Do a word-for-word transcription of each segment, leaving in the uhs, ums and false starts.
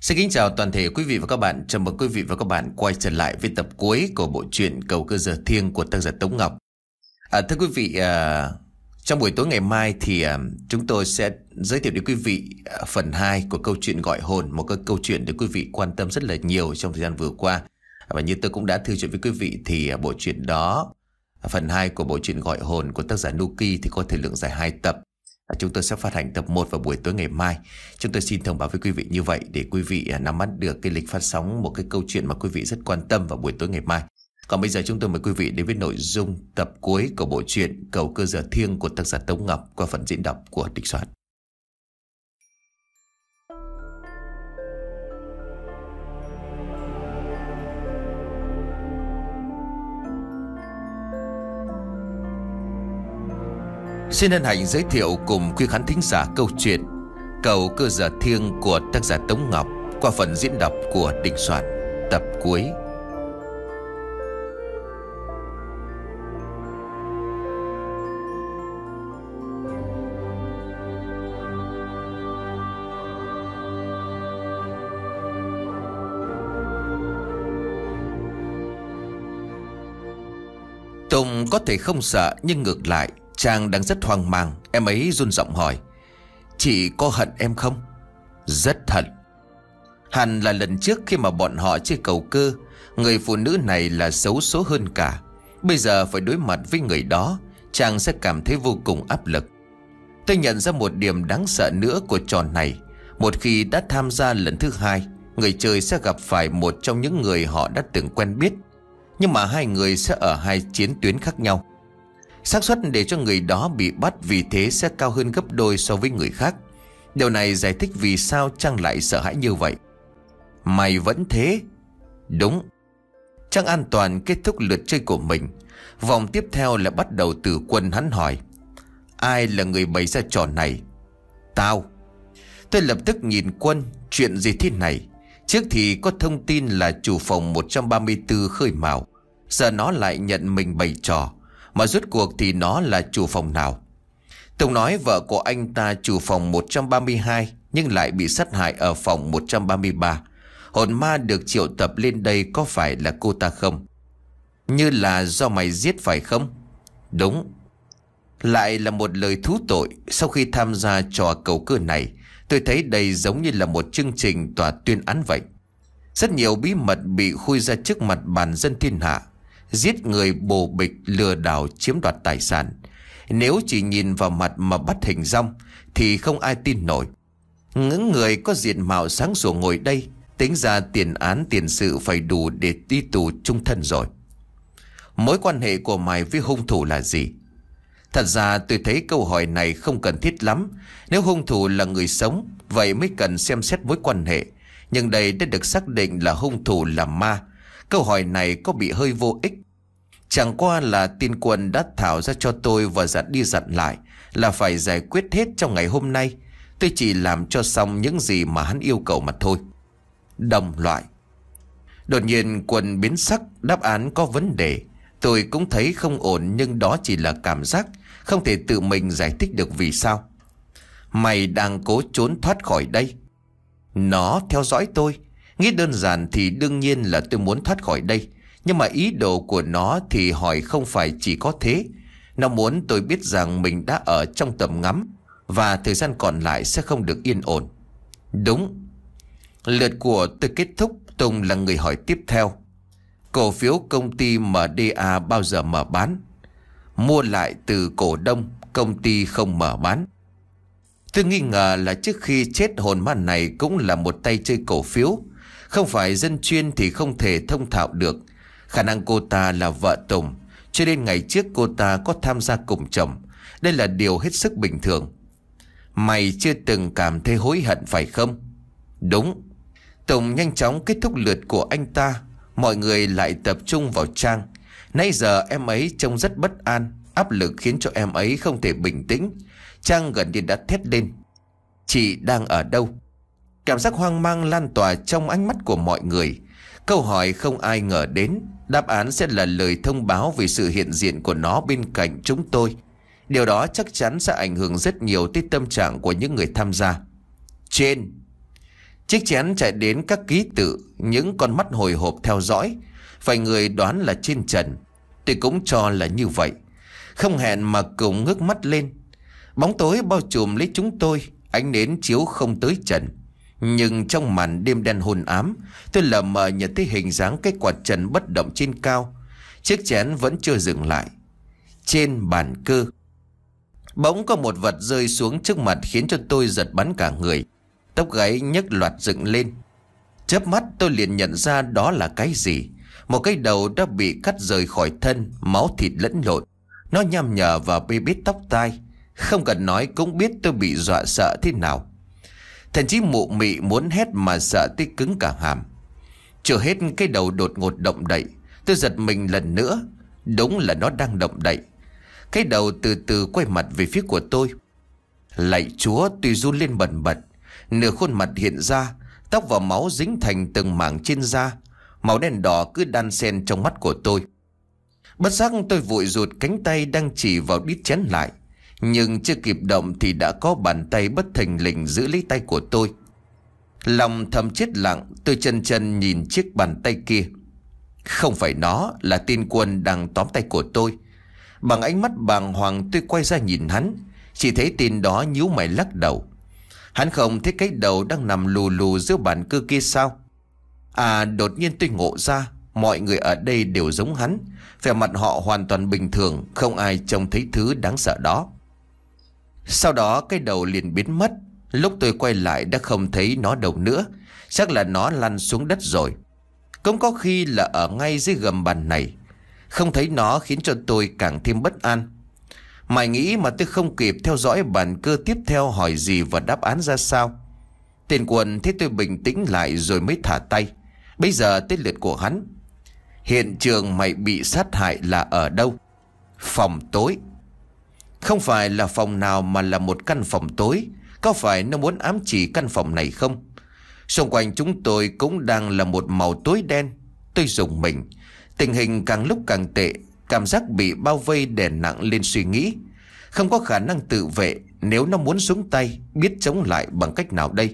Xin kính chào toàn thể quý vị và các bạn. Chào mừng quý vị và các bạn quay trở lại với tập cuối của bộ truyện Cầu Cơ Giờ Thiêng của tác giả Tống Ngọc. À, thưa quý vị, à, trong buổi tối ngày mai thì à, chúng tôi sẽ giới thiệu đến quý vị à, phần hai của câu chuyện Gọi Hồn, một cái câu chuyện được quý vị quan tâm rất là nhiều trong thời gian vừa qua. Và như tôi cũng đã thư chuyện với quý vị thì à, bộ truyện đó, à, phần hai của bộ truyện Gọi Hồn của tác giả Nuki thì có thời lượng dài hai tập. Chúng tôi sẽ phát hành tập một vào buổi tối ngày mai. Chúng tôi xin thông báo với quý vị như vậy để quý vị nắm bắt được cái lịch phát sóng một cái câu chuyện mà quý vị rất quan tâm vào buổi tối ngày mai. Còn bây giờ chúng tôi mời quý vị đến với nội dung tập cuối của bộ truyện Cầu Cơ Giờ Thiêng của tác giả Tống Ngọc qua phần diễn đọc của Địch Soạn. Xin hân hạnh giới thiệu cùng quý khán thính giả câu chuyện Cầu Cơ Giờ Thiêng của tác giả Tống Ngọc qua phần diễn đọc của Địch Soạn, tập cuối. Tùng có thể không sợ, nhưng ngược lại chàng đang rất hoang mang. Em ấy run giọng hỏi: "Chị có hận em không?" "Rất hận." Hẳn là lần trước khi mà bọn họ chơi cầu cơ, người phụ nữ này là xấu số hơn cả. Bây giờ phải đối mặt với người đó, chàng sẽ cảm thấy vô cùng áp lực. Tôi nhận ra một điểm đáng sợ nữa của trò này. Một khi đã tham gia lần thứ hai, người chơi sẽ gặp phải một trong những người họ đã từng quen biết, nhưng mà hai người sẽ ở hai chiến tuyến khác nhau. Xác suất để cho người đó bị bắt vì thế sẽ cao hơn gấp đôi so với người khác. Điều này giải thích vì sao Trang lại sợ hãi như vậy. "Mày vẫn thế?" "Đúng." Trang an toàn kết thúc lượt chơi của mình. Vòng tiếp theo là bắt đầu từ Quân. Hắn hỏi: "Ai là người bày ra trò này?" "Tao." Tôi lập tức nhìn Quân. "Chuyện gì thế này? Trước thì có thông tin là chủ phòng một trăm ba mươi tư khơi mào, giờ nó lại nhận mình bày trò. Mà rốt cuộc thì nó là chủ phòng nào?" Tùng nói vợ của anh ta chủ phòng một trăm ba mươi hai nhưng lại bị sát hại ở phòng một trăm ba mươi ba. Hồn ma được triệu tập lên đây có phải là cô ta không? "Như là do mày giết phải không?" "Đúng." Lại là một lời thú tội. Sau khi tham gia trò cầu cơ này, tôi thấy đây giống như là một chương trình tòa tuyên án vậy. Rất nhiều bí mật bị khui ra trước mặt bàn dân thiên hạ. Giết người, bồ bịch, lừa đảo, chiếm đoạt tài sản. Nếu chỉ nhìn vào mặt mà bắt hình dong thì không ai tin nổi. Những người có diện mạo sáng sủa ngồi đây, tính ra tiền án tiền sự phải đủ để đi tù chung thân rồi. Mối quan hệ của mày với hung thủ là gì? Thật ra tôi thấy câu hỏi này không cần thiết lắm. Nếu hung thủ là người sống, vậy mới cần xem xét mối quan hệ. Nhưng đây đã được xác định là hung thủ là ma. Câu hỏi này có bị hơi vô ích. Chẳng qua là tin Quân đã thảo ra cho tôi và dặn đi dặn lại là phải giải quyết hết trong ngày hôm nay. Tôi chỉ làm cho xong những gì mà hắn yêu cầu mà thôi. Đồng loại. Đột nhiên Quân biến sắc, đáp án có vấn đề. Tôi cũng thấy không ổn, nhưng đó chỉ là cảm giác, không thể tự mình giải thích được vì sao. "Mày đang cố trốn thoát khỏi đây." "Nó theo dõi tôi." Nghĩ đơn giản thì đương nhiên là tôi muốn thoát khỏi đây. Nhưng mà ý đồ của nó thì hỏi không phải chỉ có thế. Nó muốn tôi biết rằng mình đã ở trong tầm ngắm và thời gian còn lại sẽ không được yên ổn. "Đúng." Lượt của tôi kết thúc. Tùng là người hỏi tiếp theo: "Cổ phiếu công ty em đê a bao giờ mở bán?" "Mua lại từ cổ đông, công ty không mở bán." Tôi nghi ngờ là trước khi chết hồn ma này cũng là một tay chơi cổ phiếu. Không phải dân chuyên thì không thể thông thạo được. Khả năng cô ta là vợ Tùng, cho nên ngày trước cô ta có tham gia cùng chồng. Đây là điều hết sức bình thường. "Mày chưa từng cảm thấy hối hận phải không?" "Đúng." Tùng nhanh chóng kết thúc lượt của anh ta. Mọi người lại tập trung vào Trang. Nãy giờ em ấy trông rất bất an. Áp lực khiến cho em ấy không thể bình tĩnh. Trang gần như đã thét lên: "Chị đang ở đâu?" Cảm giác hoang mang lan tỏa trong ánh mắt của mọi người. Câu hỏi không ai ngờ đến. Đáp án sẽ là lời thông báo về sự hiện diện của nó bên cạnh chúng tôi. Điều đó chắc chắn sẽ ảnh hưởng rất nhiều tới tâm trạng của những người tham gia. "Trên." Chiếc chén chạy đến các ký tự, những con mắt hồi hộp theo dõi. Vài người đoán là trên trần, tôi cũng cho là như vậy. Không hẹn mà cùng ngước mắt lên. Bóng tối bao trùm lấy chúng tôi, ánh nến chiếu không tới trần. Nhưng trong màn đêm đen hôn ám, tôi lờ mờ nhận thấy hình dáng cái quạt trần bất động trên cao. Chiếc chén vẫn chưa dừng lại. Trên bàn cơ, bỗng có một vật rơi xuống trước mặt khiến cho tôi giật bắn cả người. Tóc gáy nhấc loạt dựng lên. Chớp mắt tôi liền nhận ra đó là cái gì. Một cái đầu đã bị cắt rời khỏi thân, máu thịt lẫn lộn. Nó nham nhở vào bê bết tóc tai. Không cần nói cũng biết tôi bị dọa sợ thế nào. Thậm chí mụ mị muốn hét mà sợ tới cứng cả hàm. Chưa hết cái đầu đột ngột động đậy. Tôi giật mình lần nữa. Đúng là nó đang động đậy. Cái đầu từ từ quay mặt về phía của tôi. Lạy Chúa, tôi run lên bần bật. Nửa khuôn mặt hiện ra, tóc và máu dính thành từng mảng trên da. Màu đen đỏ cứ đan xen trong mắt của tôi. Bất giác tôi vội rụt cánh tay đang chỉ vào đít chén lại. Nhưng chưa kịp động thì đã có bàn tay bất thình lình giữ lấy tay của tôi. Lòng thầm chết lặng, tôi chân chân nhìn chiếc bàn tay kia. Không phải nó, là tên Quân đang tóm tay của tôi. Bằng ánh mắt bàng hoàng tôi quay ra nhìn hắn. Chỉ thấy tên đó nhíu mày lắc đầu. Hắn không thấy cái đầu đang nằm lù lù giữa bàn cơ kia sao? À, đột nhiên tôi ngộ ra, mọi người ở đây đều giống hắn. Vẻ mặt họ hoàn toàn bình thường, không ai trông thấy thứ đáng sợ đó. Sau đó cái đầu liền biến mất. Lúc tôi quay lại đã không thấy nó đâu nữa. Chắc là nó lăn xuống đất rồi. Cũng có khi là ở ngay dưới gầm bàn này. Không thấy nó khiến cho tôi càng thêm bất an. Mày nghĩ mà tôi không kịp theo dõi bàn cơ tiếp theo hỏi gì và đáp án ra sao. Tên Quân thấy tôi bình tĩnh lại rồi mới thả tay. Bây giờ tới lượt của hắn. Hiện trường mày bị sát hại là ở đâu? Phòng tối. Không phải là phòng nào mà là một căn phòng tối. Có phải nó muốn ám chỉ căn phòng này không? Xung quanh chúng tôi cũng đang là một màu tối đen. Tôi rùng mình. Tình hình càng lúc càng tệ. Cảm giác bị bao vây đè nặng lên suy nghĩ. Không có khả năng tự vệ. Nếu nó muốn xuống tay, biết chống lại bằng cách nào đây?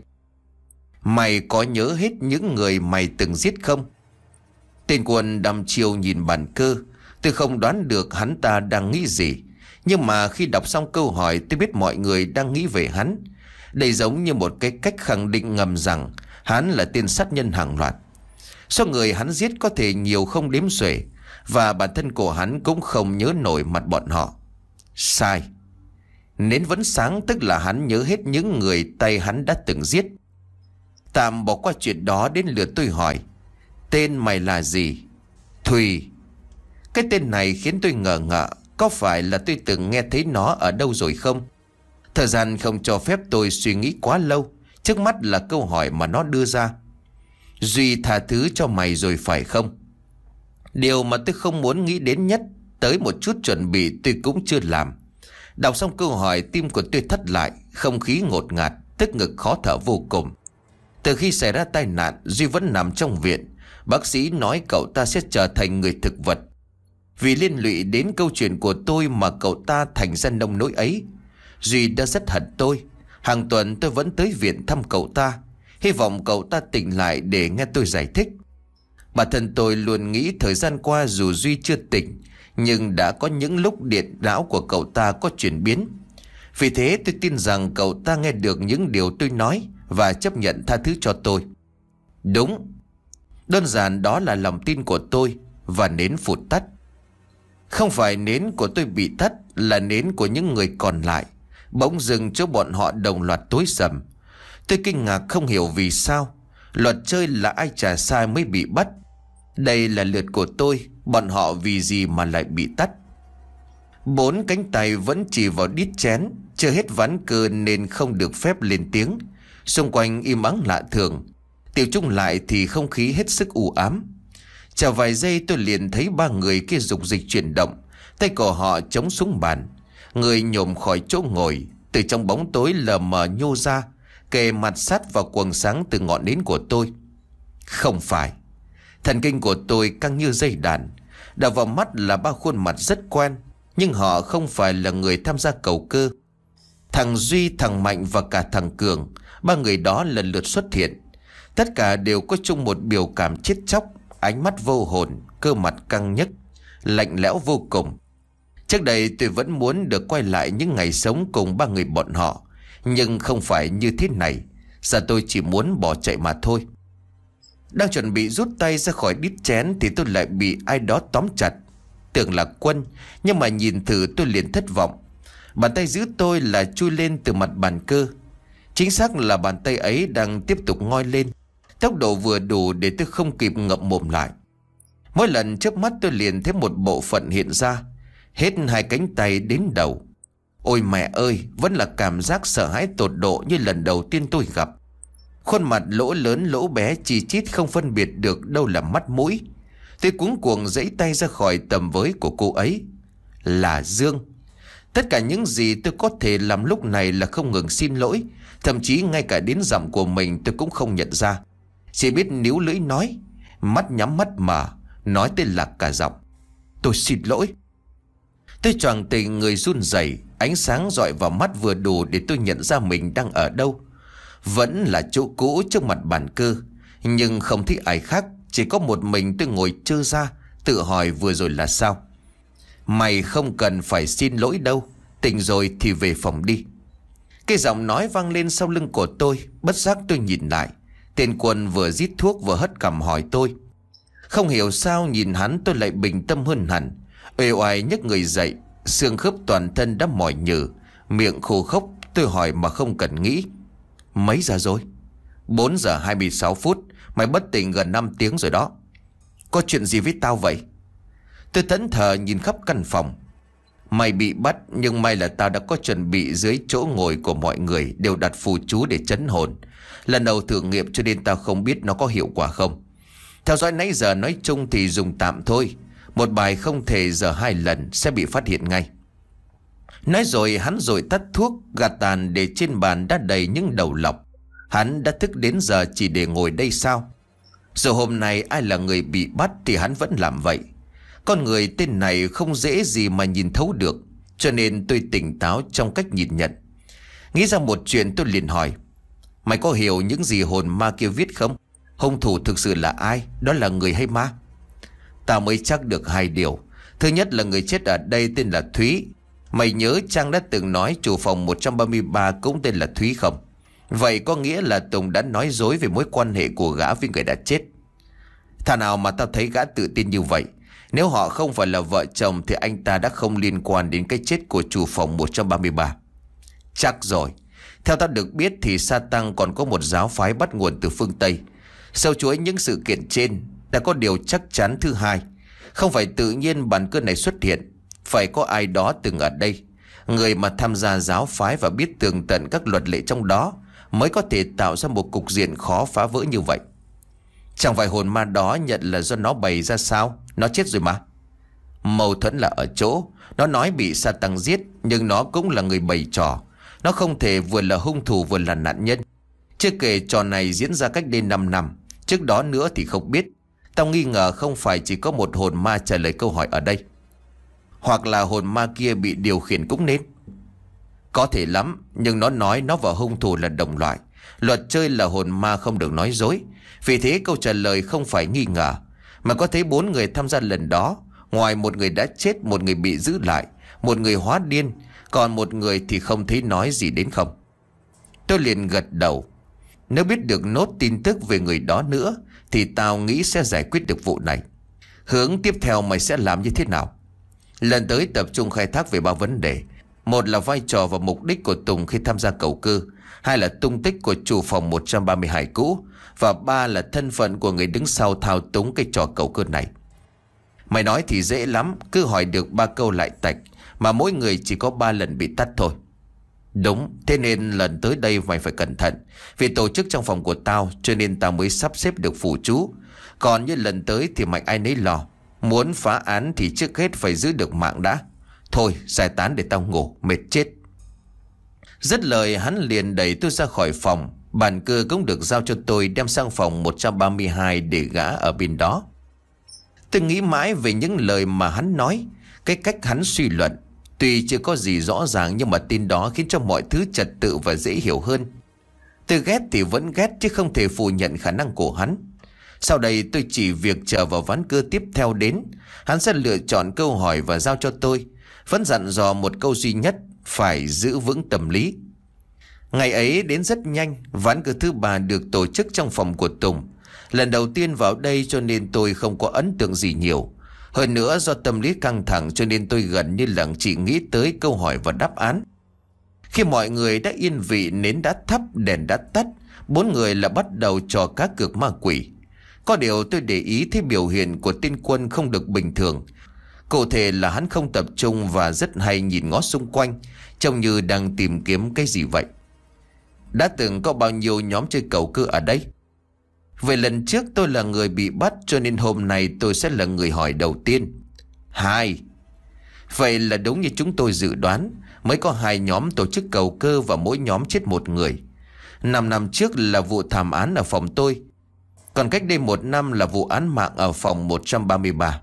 Mày có nhớ hết những người mày từng giết không? Tên Quân đăm chiêu nhìn bàn cơ. Tôi không đoán được hắn ta đang nghĩ gì. Nhưng mà khi đọc xong câu hỏi, tôi biết mọi người đang nghĩ về hắn. Đây giống như một cái cách khẳng định ngầm rằng hắn là tên sát nhân hàng loạt. Số người hắn giết có thể nhiều không đếm xuể. Và bản thân của hắn cũng không nhớ nổi mặt bọn họ. Sai. Nến vẫn sáng, tức là hắn nhớ hết những người tay hắn đã từng giết. Tạm bỏ qua chuyện đó, đến lượt tôi hỏi. Tên mày là gì? Thùy. Cái tên này khiến tôi ngờ ngợ. Có phải là tôi từng nghe thấy nó ở đâu rồi không? Thời gian không cho phép tôi suy nghĩ quá lâu. Trước mắt là câu hỏi mà nó đưa ra. Duy tha thứ cho mày rồi phải không? Điều mà tôi không muốn nghĩ đến nhất. Tới một chút chuẩn bị tôi cũng chưa làm. Đọc xong câu hỏi, tim của tôi thắt lại. Không khí ngột ngạt, tức ngực khó thở vô cùng. Từ khi xảy ra tai nạn, Duy vẫn nằm trong viện. Bác sĩ nói cậu ta sẽ trở thành người thực vật. Vì liên lụy đến câu chuyện của tôi mà cậu ta thành ra nông nỗi ấy. Duy đã rất hận tôi. Hàng tuần tôi vẫn tới viện thăm cậu ta. Hy vọng cậu ta tỉnh lại để nghe tôi giải thích. Bản thân tôi luôn nghĩ thời gian qua dù Duy chưa tỉnh, nhưng đã có những lúc điện não của cậu ta có chuyển biến. Vì thế tôi tin rằng cậu ta nghe được những điều tôi nói và chấp nhận tha thứ cho tôi. Đúng. Đơn giản đó là lòng tin của tôi. Và nến phụt tắt. Không phải nến của tôi bị tắt, là nến của những người còn lại. Bỗng dưng chỗ bọn họ đồng loạt tối sầm. Tôi kinh ngạc không hiểu vì sao. Luật chơi là ai trả sai mới bị bắt. Đây là lượt của tôi. Bọn họ vì gì mà lại bị tắt? Bốn cánh tay vẫn chỉ vào đít chén. Chưa hết ván cờ nên không được phép lên tiếng. Xung quanh im ắng lạ thường. Tiểu chung lại thì không khí hết sức u ám. Chào vài giây tôi liền thấy ba người kia dục dịch chuyển động. Tay của họ chống xuống bàn. Người nhổm khỏi chỗ ngồi. Từ trong bóng tối lờ mờ nhô ra, kề mặt sát vào quầng sáng từ ngọn nến của tôi. Không phải. Thần kinh của tôi căng như dây đàn. Đập vào mắt là ba khuôn mặt rất quen. Nhưng họ không phải là người tham gia cầu cơ. Thằng Duy, thằng Mạnh và cả thằng Cường. Ba người đó lần lượt xuất hiện. Tất cả đều có chung một biểu cảm chết chóc, ánh mắt vô hồn, cơ mặt căng nhức, lạnh lẽo vô cùng. Trước đây tôi vẫn muốn được quay lại những ngày sống cùng ba người bọn họ, nhưng không phải như thế này. Giờ tôi chỉ muốn bỏ chạy mà thôi. Đang chuẩn bị rút tay ra khỏi đít chén thì tôi lại bị ai đó tóm chặt. Tưởng là Quân, nhưng mà nhìn thử tôi liền thất vọng. Bàn tay giữ tôi là chui lên từ mặt bàn cơ. Chính xác là bàn tay ấy đang tiếp tục ngoi lên, tốc độ vừa đủ để tôi không kịp ngậm mồm lại. Mỗi lần chớp mắt tôi liền thấy một bộ phận hiện ra, hết hai cánh tay đến đầu. Ôi mẹ ơi, vẫn là cảm giác sợ hãi tột độ như lần đầu tiên tôi gặp. Khuôn mặt lỗ lớn lỗ bé chi chít không phân biệt được đâu là mắt mũi. Tôi cuống cuồng giãy tay ra khỏi tầm với của cô ấy. Là Dương. Tất cả những gì tôi có thể làm lúc này là không ngừng xin lỗi. Thậm chí ngay cả đến giọng của mình tôi cũng không nhận ra. Chỉ biết níu lưỡi nói, mắt nhắm mắt mở, nói tên lạc cả giọng. Tôi xin lỗi. Tôi choàng tỉnh người run rẩy, ánh sáng dọi vào mắt vừa đủ để tôi nhận ra mình đang ở đâu. Vẫn là chỗ cũ trước mặt bàn cơ, nhưng không thấy ai khác. Chỉ có một mình tôi ngồi trơ ra, tự hỏi vừa rồi là sao. Mày không cần phải xin lỗi đâu, tỉnh rồi thì về phòng đi. Cái giọng nói vang lên sau lưng của tôi. Bất giác tôi nhìn lại. Tên Quân vừa rít thuốc vừa hất cằm hỏi tôi. Không hiểu sao nhìn hắn tôi lại bình tâm hơn hẳn. Uể oải nhấc người dậy, xương khớp toàn thân đã mỏi nhừ, miệng khô khốc. Tôi hỏi mà không cần nghĩ. Mấy giờ rồi? Bốn giờ hai mươi sáu phút. Mày bất tỉnh gần năm tiếng rồi đó. Có chuyện gì với tao vậy? Tôi thẫn thờ nhìn khắp căn phòng. Mày bị bắt, nhưng may là tao đã có chuẩn bị dưới chỗ ngồi của mọi người đều đặt phù chú để trấn hồn. Lần đầu thử nghiệm cho nên tao không biết nó có hiệu quả không. Theo dõi nãy giờ nói chung thì dùng tạm thôi. Một bài không thể giờ hai lần sẽ bị phát hiện ngay. Nói rồi hắn rồi tắt thuốc, gạt tàn để trên bàn đã đầy những đầu lọc. Hắn đã thức đến giờ chỉ để ngồi đây sao? Rồi hôm nay ai là người bị bắt thì hắn vẫn làm vậy. Con người tên này không dễ gì mà nhìn thấu được, cho nên tôi tỉnh táo trong cách nhìn nhận. Nghĩ ra một chuyện tôi liền hỏi. Mày có hiểu những gì hồn ma kia viết không? Hung thủ thực sự là ai? Đó là người hay ma? Tao mới chắc được hai điều. Thứ nhất là người chết ở đây tên là Thúy. Mày nhớ Trang đã từng nói chủ phòng một trăm ba mươi ba cũng tên là Thúy không? Vậy có nghĩa là Tùng đã nói dối về mối quan hệ của gã với người đã chết. Thà nào mà tao thấy gã tự tin như vậy. Nếu họ không phải là vợ chồng thì anh ta đã không liên quan đến cái chết của chủ phòng một trăm ba mươi ba. Chắc rồi. Theo ta được biết thì Sa Tăng còn có một giáo phái bắt nguồn từ phương Tây. Sau chuỗi những sự kiện trên, đã có điều chắc chắn thứ hai. Không phải tự nhiên bàn cơn này xuất hiện, phải có ai đó từng ở đây. Người mà tham gia giáo phái và biết tường tận các luật lệ trong đó mới có thể tạo ra một cục diện khó phá vỡ như vậy. Chẳng phải hồn ma đó nhận là do nó bày ra sao? Nó chết rồi mà. Mâu thuẫn là ở chỗ nó nói bị Sa Tăng giết, nhưng nó cũng là người bày trò. Nó không thể vừa là hung thủ vừa là nạn nhân. Chưa kể trò này diễn ra cách đây năm năm. Trước đó nữa thì không biết. Tao nghi ngờ không phải chỉ có một hồn ma trả lời câu hỏi ở đây. Hoặc là hồn ma kia bị điều khiển cũng nên. Có thể lắm, nhưng nó nói nó và hung thủ là đồng loại. Luật chơi là hồn ma không được nói dối. Vì thế câu trả lời không phải nghi ngờ. Mà có thấy bốn người tham gia lần đó, ngoài một người đã chết, một người bị giữ lại, một người hóa điên, còn một người thì không thấy nói gì đến không. Tôi liền gật đầu. Nếu biết được nốt tin tức về người đó nữa thì tao nghĩ sẽ giải quyết được vụ này. Hướng tiếp theo mày sẽ làm như thế nào? Lần tới tập trung khai thác về ba vấn đề. Một là vai trò và mục đích của Tùng khi tham gia cầu cơ. Hai là tung tích của chủ phòng một trăm ba mươi hai cũ. Và ba là thân phận của người đứng sau thao túng cái trò cầu cơ này. Mày nói thì dễ lắm, cứ hỏi được ba câu lại tạch. Mà mỗi người chỉ có ba lần bị tắt thôi. Đúng, thế nên lần tới đây mày phải cẩn thận. Vì tổ chức trong phòng của tao cho nên tao mới sắp xếp được phụ chú. Còn như lần tới thì mạnh ai nấy lo. Muốn phá án thì trước hết phải giữ được mạng đã. Thôi giải tán để tao ngủ, mệt chết. Dứt lời hắn liền đẩy tôi ra khỏi phòng. Bàn cưa cũng được giao cho tôi đem sang phòng một trăm ba mươi hai để gã ở bên đó. Tôi nghĩ mãi về những lời mà hắn nói, cái cách hắn suy luận. Tuy chưa có gì rõ ràng nhưng mà tin đó khiến cho mọi thứ trật tự và dễ hiểu hơn. Tôi ghét thì vẫn ghét chứ không thể phủ nhận khả năng của hắn. Sau đây tôi chỉ việc chờ vào ván cưa tiếp theo đến. Hắn sẽ lựa chọn câu hỏi và giao cho tôi. Vẫn dặn dò một câu duy nhất: phải giữ vững tâm lý. Ngày ấy đến rất nhanh. Ván cưa thứ ba được tổ chức trong phòng của Tùng. Lần đầu tiên vào đây cho nên tôi không có ấn tượng gì nhiều. Hơn nữa do tâm lý căng thẳng cho nên tôi gần như là chỉ nghĩ tới câu hỏi và đáp án. Khi mọi người đã yên vị, nến đã thắp, đèn đã tắt, bốn người là bắt đầu trò cá cược ma quỷ. Có điều tôi để ý thấy biểu hiện của tên Quân không được bình thường. Cụ thể là hắn không tập trung và rất hay nhìn ngó xung quanh, trông như đang tìm kiếm cái gì vậy. Đã từng có bao nhiêu nhóm chơi cầu cơ ở đây? Về lần trước tôi là người bị bắt cho nên hôm nay tôi sẽ là người hỏi đầu tiên. Hai. Vậy là đúng như chúng tôi dự đoán, mới có hai nhóm tổ chức cầu cơ và mỗi nhóm chết một người. Năm năm trước là vụ thảm án ở phòng tôi, còn cách đây một năm là vụ án mạng ở phòng một trăm ba mươi ba.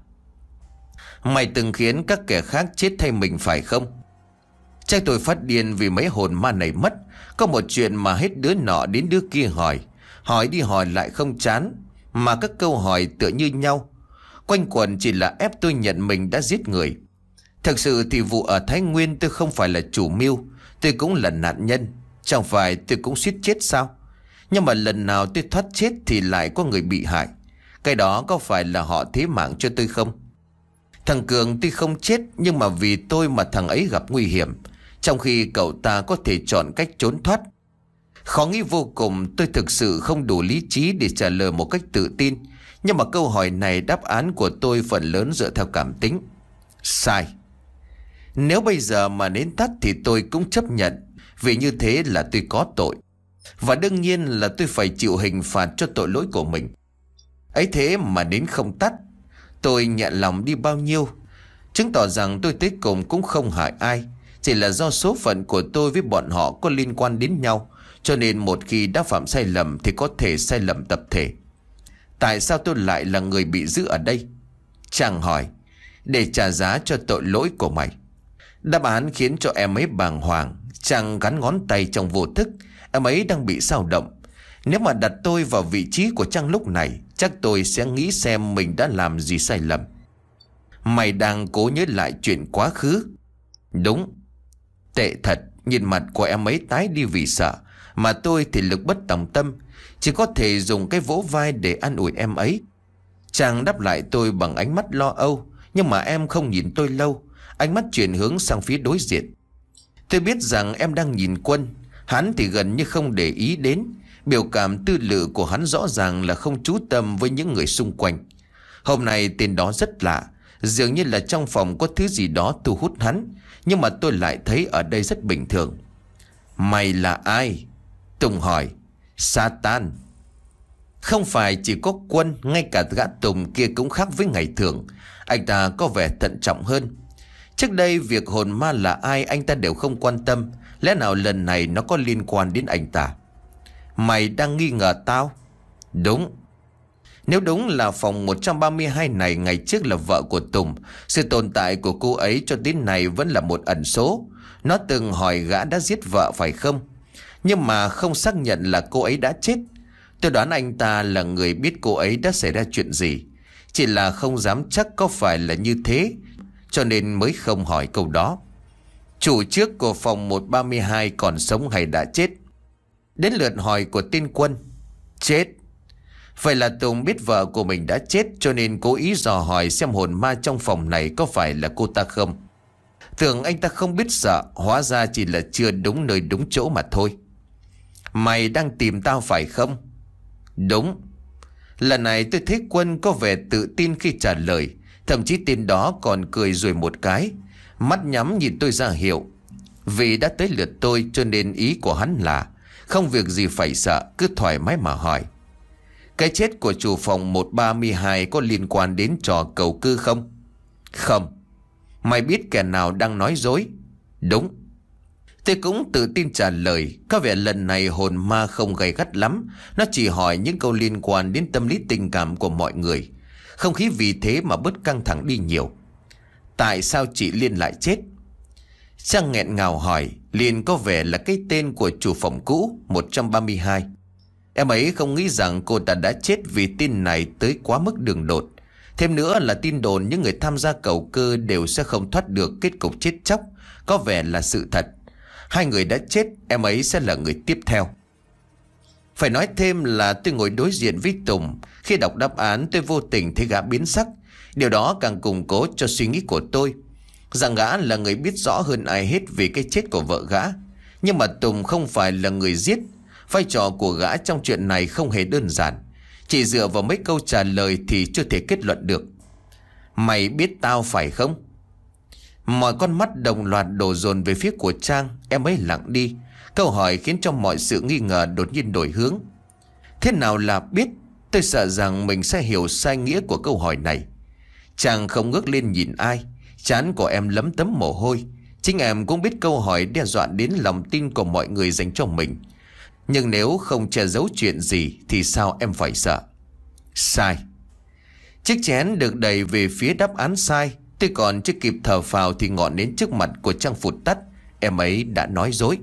Mày từng khiến các kẻ khác chết thay mình phải không? Chắc tôi phát điên vì mấy hồn ma này mất. Có một chuyện mà hết đứa nọ đến đứa kia hỏi, hỏi đi hỏi lại không chán, mà các câu hỏi tựa như nhau, quanh quẩn chỉ là ép tôi nhận mình đã giết người. Thực sự thì vụ ở Thái Nguyên tôi không phải là chủ mưu, tôi cũng là nạn nhân. Chẳng phải tôi cũng suýt chết sao? Nhưng mà lần nào tôi thoát chết thì lại có người bị hại. Cái đó có phải là họ thế mạng cho tôi không? Thằng Cường tuy không chết nhưng mà vì tôi mà thằng ấy gặp nguy hiểm, trong khi cậu ta có thể chọn cách trốn thoát. Khó nghĩ vô cùng. Tôi thực sự không đủ lý trí để trả lời một cách tự tin. Nhưng mà câu hỏi này đáp án của tôi phần lớn dựa theo cảm tính. Sai. Nếu bây giờ mà nến tắt thì tôi cũng chấp nhận, vì như thế là tôi có tội. Và đương nhiên là tôi phải chịu hình phạt cho tội lỗi của mình. Ấy thế mà nến không tắt, tôi nhẹ lòng đi bao nhiêu. Chứng tỏ rằng tôi tới cùng cũng không hại ai. Chỉ là do số phận của tôi với bọn họ có liên quan đến nhau, cho nên một khi đã phạm sai lầm thì có thể sai lầm tập thể. Tại sao tôi lại là người bị giữ ở đây? Chàng hỏi. Để trả giá cho tội lỗi của mày. Đáp án khiến cho em ấy bàng hoàng. Chàng gắn ngón tay trong vô thức. Em ấy đang bị xao động. Nếu mà đặt tôi vào vị trí của Trang lúc này, chắc tôi sẽ nghĩ xem mình đã làm gì sai lầm. Mày đang cố nhớ lại chuyện quá khứ. Đúng. Tệ thật. Nhìn mặt của em ấy tái đi vì sợ, mà tôi thì lực bất tòng tâm, chỉ có thể dùng cái vỗ vai để an ủi em ấy. Chàng đáp lại tôi bằng ánh mắt lo âu. Nhưng mà em không nhìn tôi lâu, ánh mắt chuyển hướng sang phía đối diện. Tôi biết rằng em đang nhìn Quân. Hắn thì gần như không để ý đến. Biểu cảm tư lự của hắn rõ ràng là không chú tâm với những người xung quanh. Hôm nay tên đó rất lạ, dường như là trong phòng có thứ gì đó thu hút hắn. Nhưng mà tôi lại thấy ở đây rất bình thường. Mày là ai? Tùng hỏi. Satan. Không phải chỉ có Quân, ngay cả gã Tùng kia cũng khác với ngày thường. Anh ta có vẻ thận trọng hơn. Trước đây việc hồn ma là ai anh ta đều không quan tâm. Lẽ nào lần này nó có liên quan đến anh ta? Mày đang nghi ngờ tao? Đúng. Nếu đúng là phòng một trăm ba mươi hai này ngày trước là vợ của Tùng, sự tồn tại của cô ấy cho đến nay vẫn là một ẩn số. Nó từng hỏi gã đã giết vợ phải không, nhưng mà không xác nhận là cô ấy đã chết. Tôi đoán anh ta là người biết cô ấy đã xảy ra chuyện gì, chỉ là không dám chắc có phải là như thế, cho nên mới không hỏi câu đó. Chủ trước của phòng một ba hai còn sống hay đã chết? Đến lượt hỏi của tên Quân. Chết. Vậy là Tùng biết vợ của mình đã chết, cho nên cố ý dò hỏi xem hồn ma trong phòng này có phải là cô ta không. Tưởng anh ta không biết sợ, hóa ra chỉ là chưa đúng nơi đúng chỗ mà thôi. Mày đang tìm tao phải không? Đúng. Lần này tôi thấy Quân có vẻ tự tin khi trả lời. Thậm chí tên đó còn cười rồi một cái, mắt nhắm nhìn tôi ra hiệu. Vì đã tới lượt tôi cho nên ý của hắn là không việc gì phải sợ, cứ thoải mái mà hỏi. Cái chết của chủ phòng một ba hai có liên quan đến trò cầu cư không? Không. Mày biết kẻ nào đang nói dối? Đúng. Tôi cũng tự tin trả lời. Có vẻ lần này hồn ma không gay gắt lắm. Nó chỉ hỏi những câu liên quan đến tâm lý tình cảm của mọi người. Không khí vì thế mà bớt căng thẳng đi nhiều. Tại sao chị Liên lại chết? Trang nghẹn ngào hỏi. liền có vẻ là cái tên của chủ phòng cũ một trăm ba mươi hai. Em ấy không nghĩ rằng cô ta đã chết vì tin này tới quá mức đường đột. Thêm nữa là tin đồn những người tham gia cầu cơ đều sẽ không thoát được kết cục chết chóc có vẻ là sự thật. Hai người đã chết, em ấy sẽ là người tiếp theo. Phải nói thêm là tôi ngồi đối diện với Tùng. Khi đọc đáp án tôi vô tình thấy gã biến sắc. Điều đó càng củng cố cho suy nghĩ của tôi rằng gã là người biết rõ hơn ai hết về cái chết của vợ gã. Nhưng mà Tùng không phải là người giết. Vai trò của gã trong chuyện này không hề đơn giản. Chỉ dựa vào mấy câu trả lời thì chưa thể kết luận được. Mày biết tao phải không? Mọi con mắt đồng loạt đổ dồn về phía của Trang. Em ấy lặng đi. Câu hỏi khiến cho mọi sự nghi ngờ đột nhiên đổi hướng. Thế nào là biết? Tôi sợ rằng mình sẽ hiểu sai nghĩa của câu hỏi này. Trang không ngước lên nhìn ai. Trán của em lấm tấm mồ hôi. Chính em cũng biết câu hỏi đe dọa đến lòng tin của mọi người dành cho mình. Nhưng nếu không che giấu chuyện gì thì sao em phải sợ? Sai. Chiếc chén được đẩy về phía đáp án sai. Tôi còn chưa kịp thở phào thì ngọn nến trước mặt của Trang phụt tắt. Em ấy đã nói dối.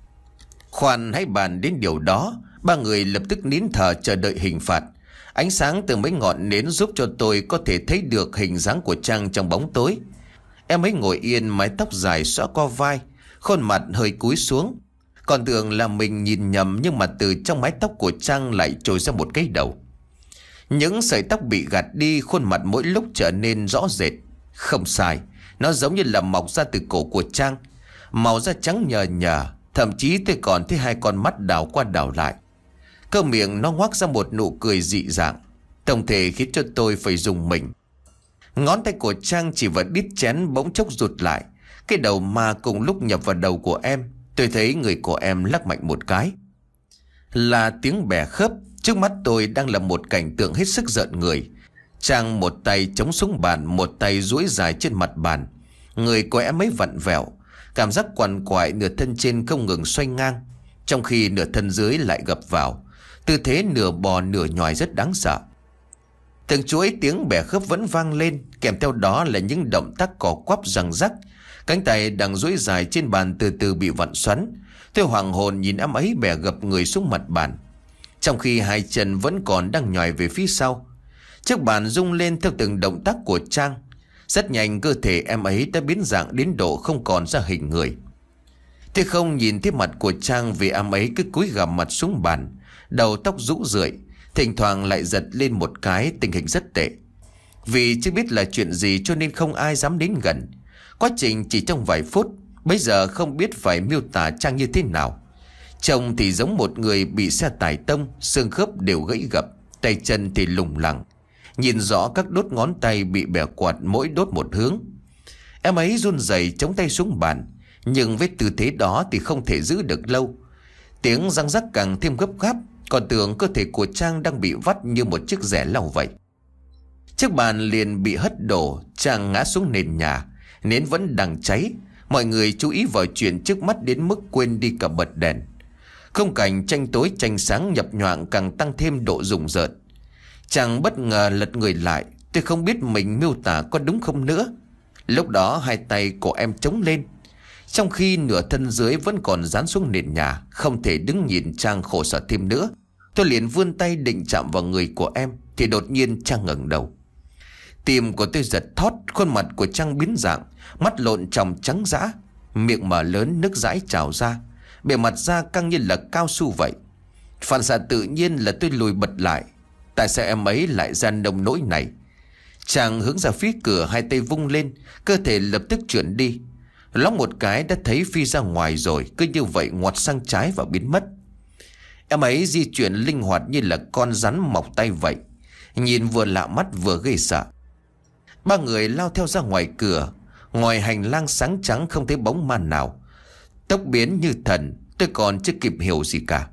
Khoan hãy bàn đến điều đó. Ba người lập tức nín thở chờ đợi hình phạt. Ánh sáng từ mấy ngọn nến giúp cho tôi có thể thấy được hình dáng của Trang trong bóng tối. Em ấy ngồi yên, mái tóc dài xõa qua vai, khuôn mặt hơi cúi xuống. Còn tưởng là mình nhìn nhầm, nhưng mà từ trong mái tóc của Trang lại trồi ra một cái đầu. Những sợi tóc bị gạt đi, khuôn mặt mỗi lúc trở nên rõ rệt. Không sai, nó giống như là mọc ra từ cổ của Trang. Màu da trắng nhờ nhờ, thậm chí tôi còn thấy hai con mắt đảo qua đảo lại. Cơ miệng nó ngoác ra một nụ cười dị dạng. Tổng thể khiến cho tôi phải rùng mình. Ngón tay của Trang chỉ vào đít chén bỗng chốc rụt lại. Cái đầu ma cùng lúc nhập vào đầu của em. Tôi thấy người của em lắc mạnh một cái. Là tiếng bẻ khớp. Trước mắt tôi đang là một cảnh tượng hết sức rợn người. Trang một tay chống xuống bàn, một tay duỗi dài trên mặt bàn. Người của em ấy vặn vẹo, cảm giác quằn quại, nửa thân trên không ngừng xoay ngang, trong khi nửa thân dưới lại gập vào. Tư thế nửa bò nửa nhòi rất đáng sợ. Từng chuỗi tiếng bẻ khớp vẫn vang lên, kèm theo đó là những động tác cò quắp răng rắc. Cánh tay đang duỗi dài trên bàn từ từ bị vặn xoắn. Tôi hoàng hồn nhìn em ấy bẻ gập người xuống mặt bàn, trong khi hai chân vẫn còn đang nhòi về phía sau. Chiếc bàn rung lên theo từng động tác của Trang. Rất nhanh cơ thể em ấy đã biến dạng đến độ không còn ra hình người. Tôi không nhìn thấy mặt của Trang vì em ấy cứ cúi gằm mặt xuống bàn, đầu tóc rũ rượi, thỉnh thoảng lại giật lên một cái, tình hình rất tệ. Vì chưa biết là chuyện gì cho nên không ai dám đến gần. Quá trình chỉ trong vài phút, bây giờ không biết phải miêu tả Trang như thế nào. Trông thì giống một người bị xe tải tông, xương khớp đều gãy gập, tay chân thì lủng lẳng. Nhìn rõ các đốt ngón tay bị bẻ quạt, mỗi đốt một hướng. Em ấy run rẩy chống tay xuống bàn, nhưng với tư thế đó thì không thể giữ được lâu. Tiếng răng rắc càng thêm gấp gáp, còn tưởng cơ thể của Trang đang bị vắt như một chiếc rẻ lau vậy. Chiếc bàn liền bị hất đổ, Trang ngã xuống nền nhà, nến vẫn đang cháy. Mọi người chú ý vào chuyện trước mắt đến mức quên đi cả bật đèn. Khung cảnh tranh tối tranh sáng nhập nhoạng càng tăng thêm độ rùng rợn. Trang bất ngờ lật người lại. Tôi không biết mình miêu tả có đúng không nữa. Lúc đó hai tay của em chống lên, trong khi nửa thân dưới vẫn còn dán xuống nền nhà. Không thể đứng nhìn Trang khổ sở thêm nữa. Tôi liền vươn tay định chạm vào người của em, thì đột nhiên Trang ngẩng đầu. Tim của tôi giật thót. Khuôn mặt của Trang biến dạng, mắt lộn tròng trắng dã, miệng mở lớn, nước dãi trào ra, bề mặt da căng như là cao su vậy. Phản xạ tự nhiên là tôi lùi bật lại. Tại sao em ấy lại ra nông nỗi này? Chàng hướng ra phía cửa, hai tay vung lên, cơ thể lập tức chuyển đi. Lóng một cái đã thấy phi ra ngoài rồi, cứ như vậy ngoặt sang trái và biến mất. Em ấy di chuyển linh hoạt như là con rắn mọc tay vậy, nhìn vừa lạ mắt vừa gây sợ. Ba người lao theo ra ngoài cửa. Ngoài hành lang sáng trắng không thấy bóng ma nào. Tốc biến như thần. Tôi còn chưa kịp hiểu gì cả.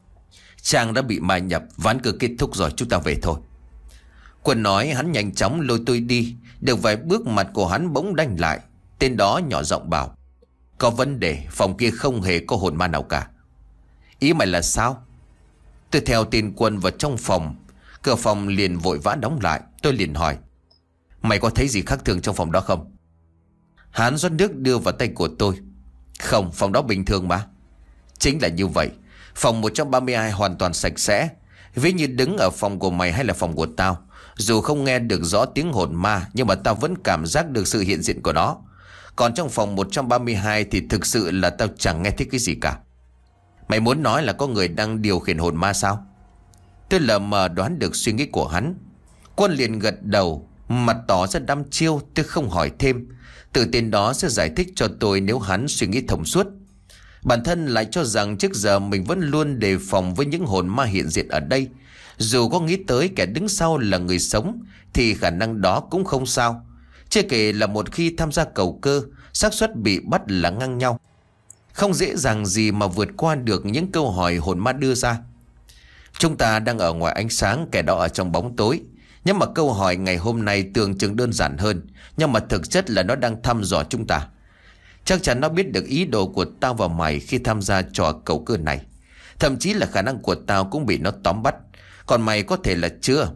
Trang đã bị ma nhập, ván cờ kết thúc rồi, chúng ta về thôi. Quân nói, hắn nhanh chóng lôi tôi đi. Được vài bước mặt của hắn bỗng đanh lại. Tên đó nhỏ giọng bảo: có vấn đề, phòng kia không hề có hồn ma nào cả. Ý mày là sao? Tôi theo tên Quân vào trong phòng. Cửa phòng liền vội vã đóng lại. Tôi liền hỏi: mày có thấy gì khác thường trong phòng đó không? Hắn rót nước đưa vào tay của tôi. Không, phòng đó bình thường mà. Chính là như vậy. Phòng một trăm ba mươi hai hoàn toàn sạch sẽ. Ví như đứng ở phòng của mày hay là phòng của tao, dù không nghe được rõ tiếng hồn ma, nhưng mà tao vẫn cảm giác được sự hiện diện của nó. Còn trong phòng một trăm ba mươi hai thì thực sự là tao chẳng nghe thấy cái gì cả. Mày muốn nói là có người đang điều khiển hồn ma sao? Tôi lờ mờ đoán được suy nghĩ của hắn. Quân liền gật đầu, mặt tỏ ra đăm chiêu. Tôi không hỏi thêm. Tự tin đó sẽ giải thích cho tôi nếu hắn suy nghĩ thông suốt. Bản thân lại cho rằng trước giờ mình vẫn luôn đề phòng với những hồn ma hiện diện ở đây. Dù có nghĩ tới kẻ đứng sau là người sống thì khả năng đó cũng không sao. Chưa kể là một khi tham gia cầu cơ, xác suất bị bắt là ngang nhau. Không dễ dàng gì mà vượt qua được những câu hỏi hồn ma đưa ra. Chúng ta đang ở ngoài ánh sáng, kẻ đó ở trong bóng tối. Nhưng mà câu hỏi ngày hôm nay tưởng chừng đơn giản hơn, nhưng mà thực chất là nó đang thăm dò chúng ta. Chắc chắn nó biết được ý đồ của tao và mày khi tham gia trò cầu cơ này. Thậm chí là khả năng của tao cũng bị nó tóm bắt. Còn mày có thể là chưa.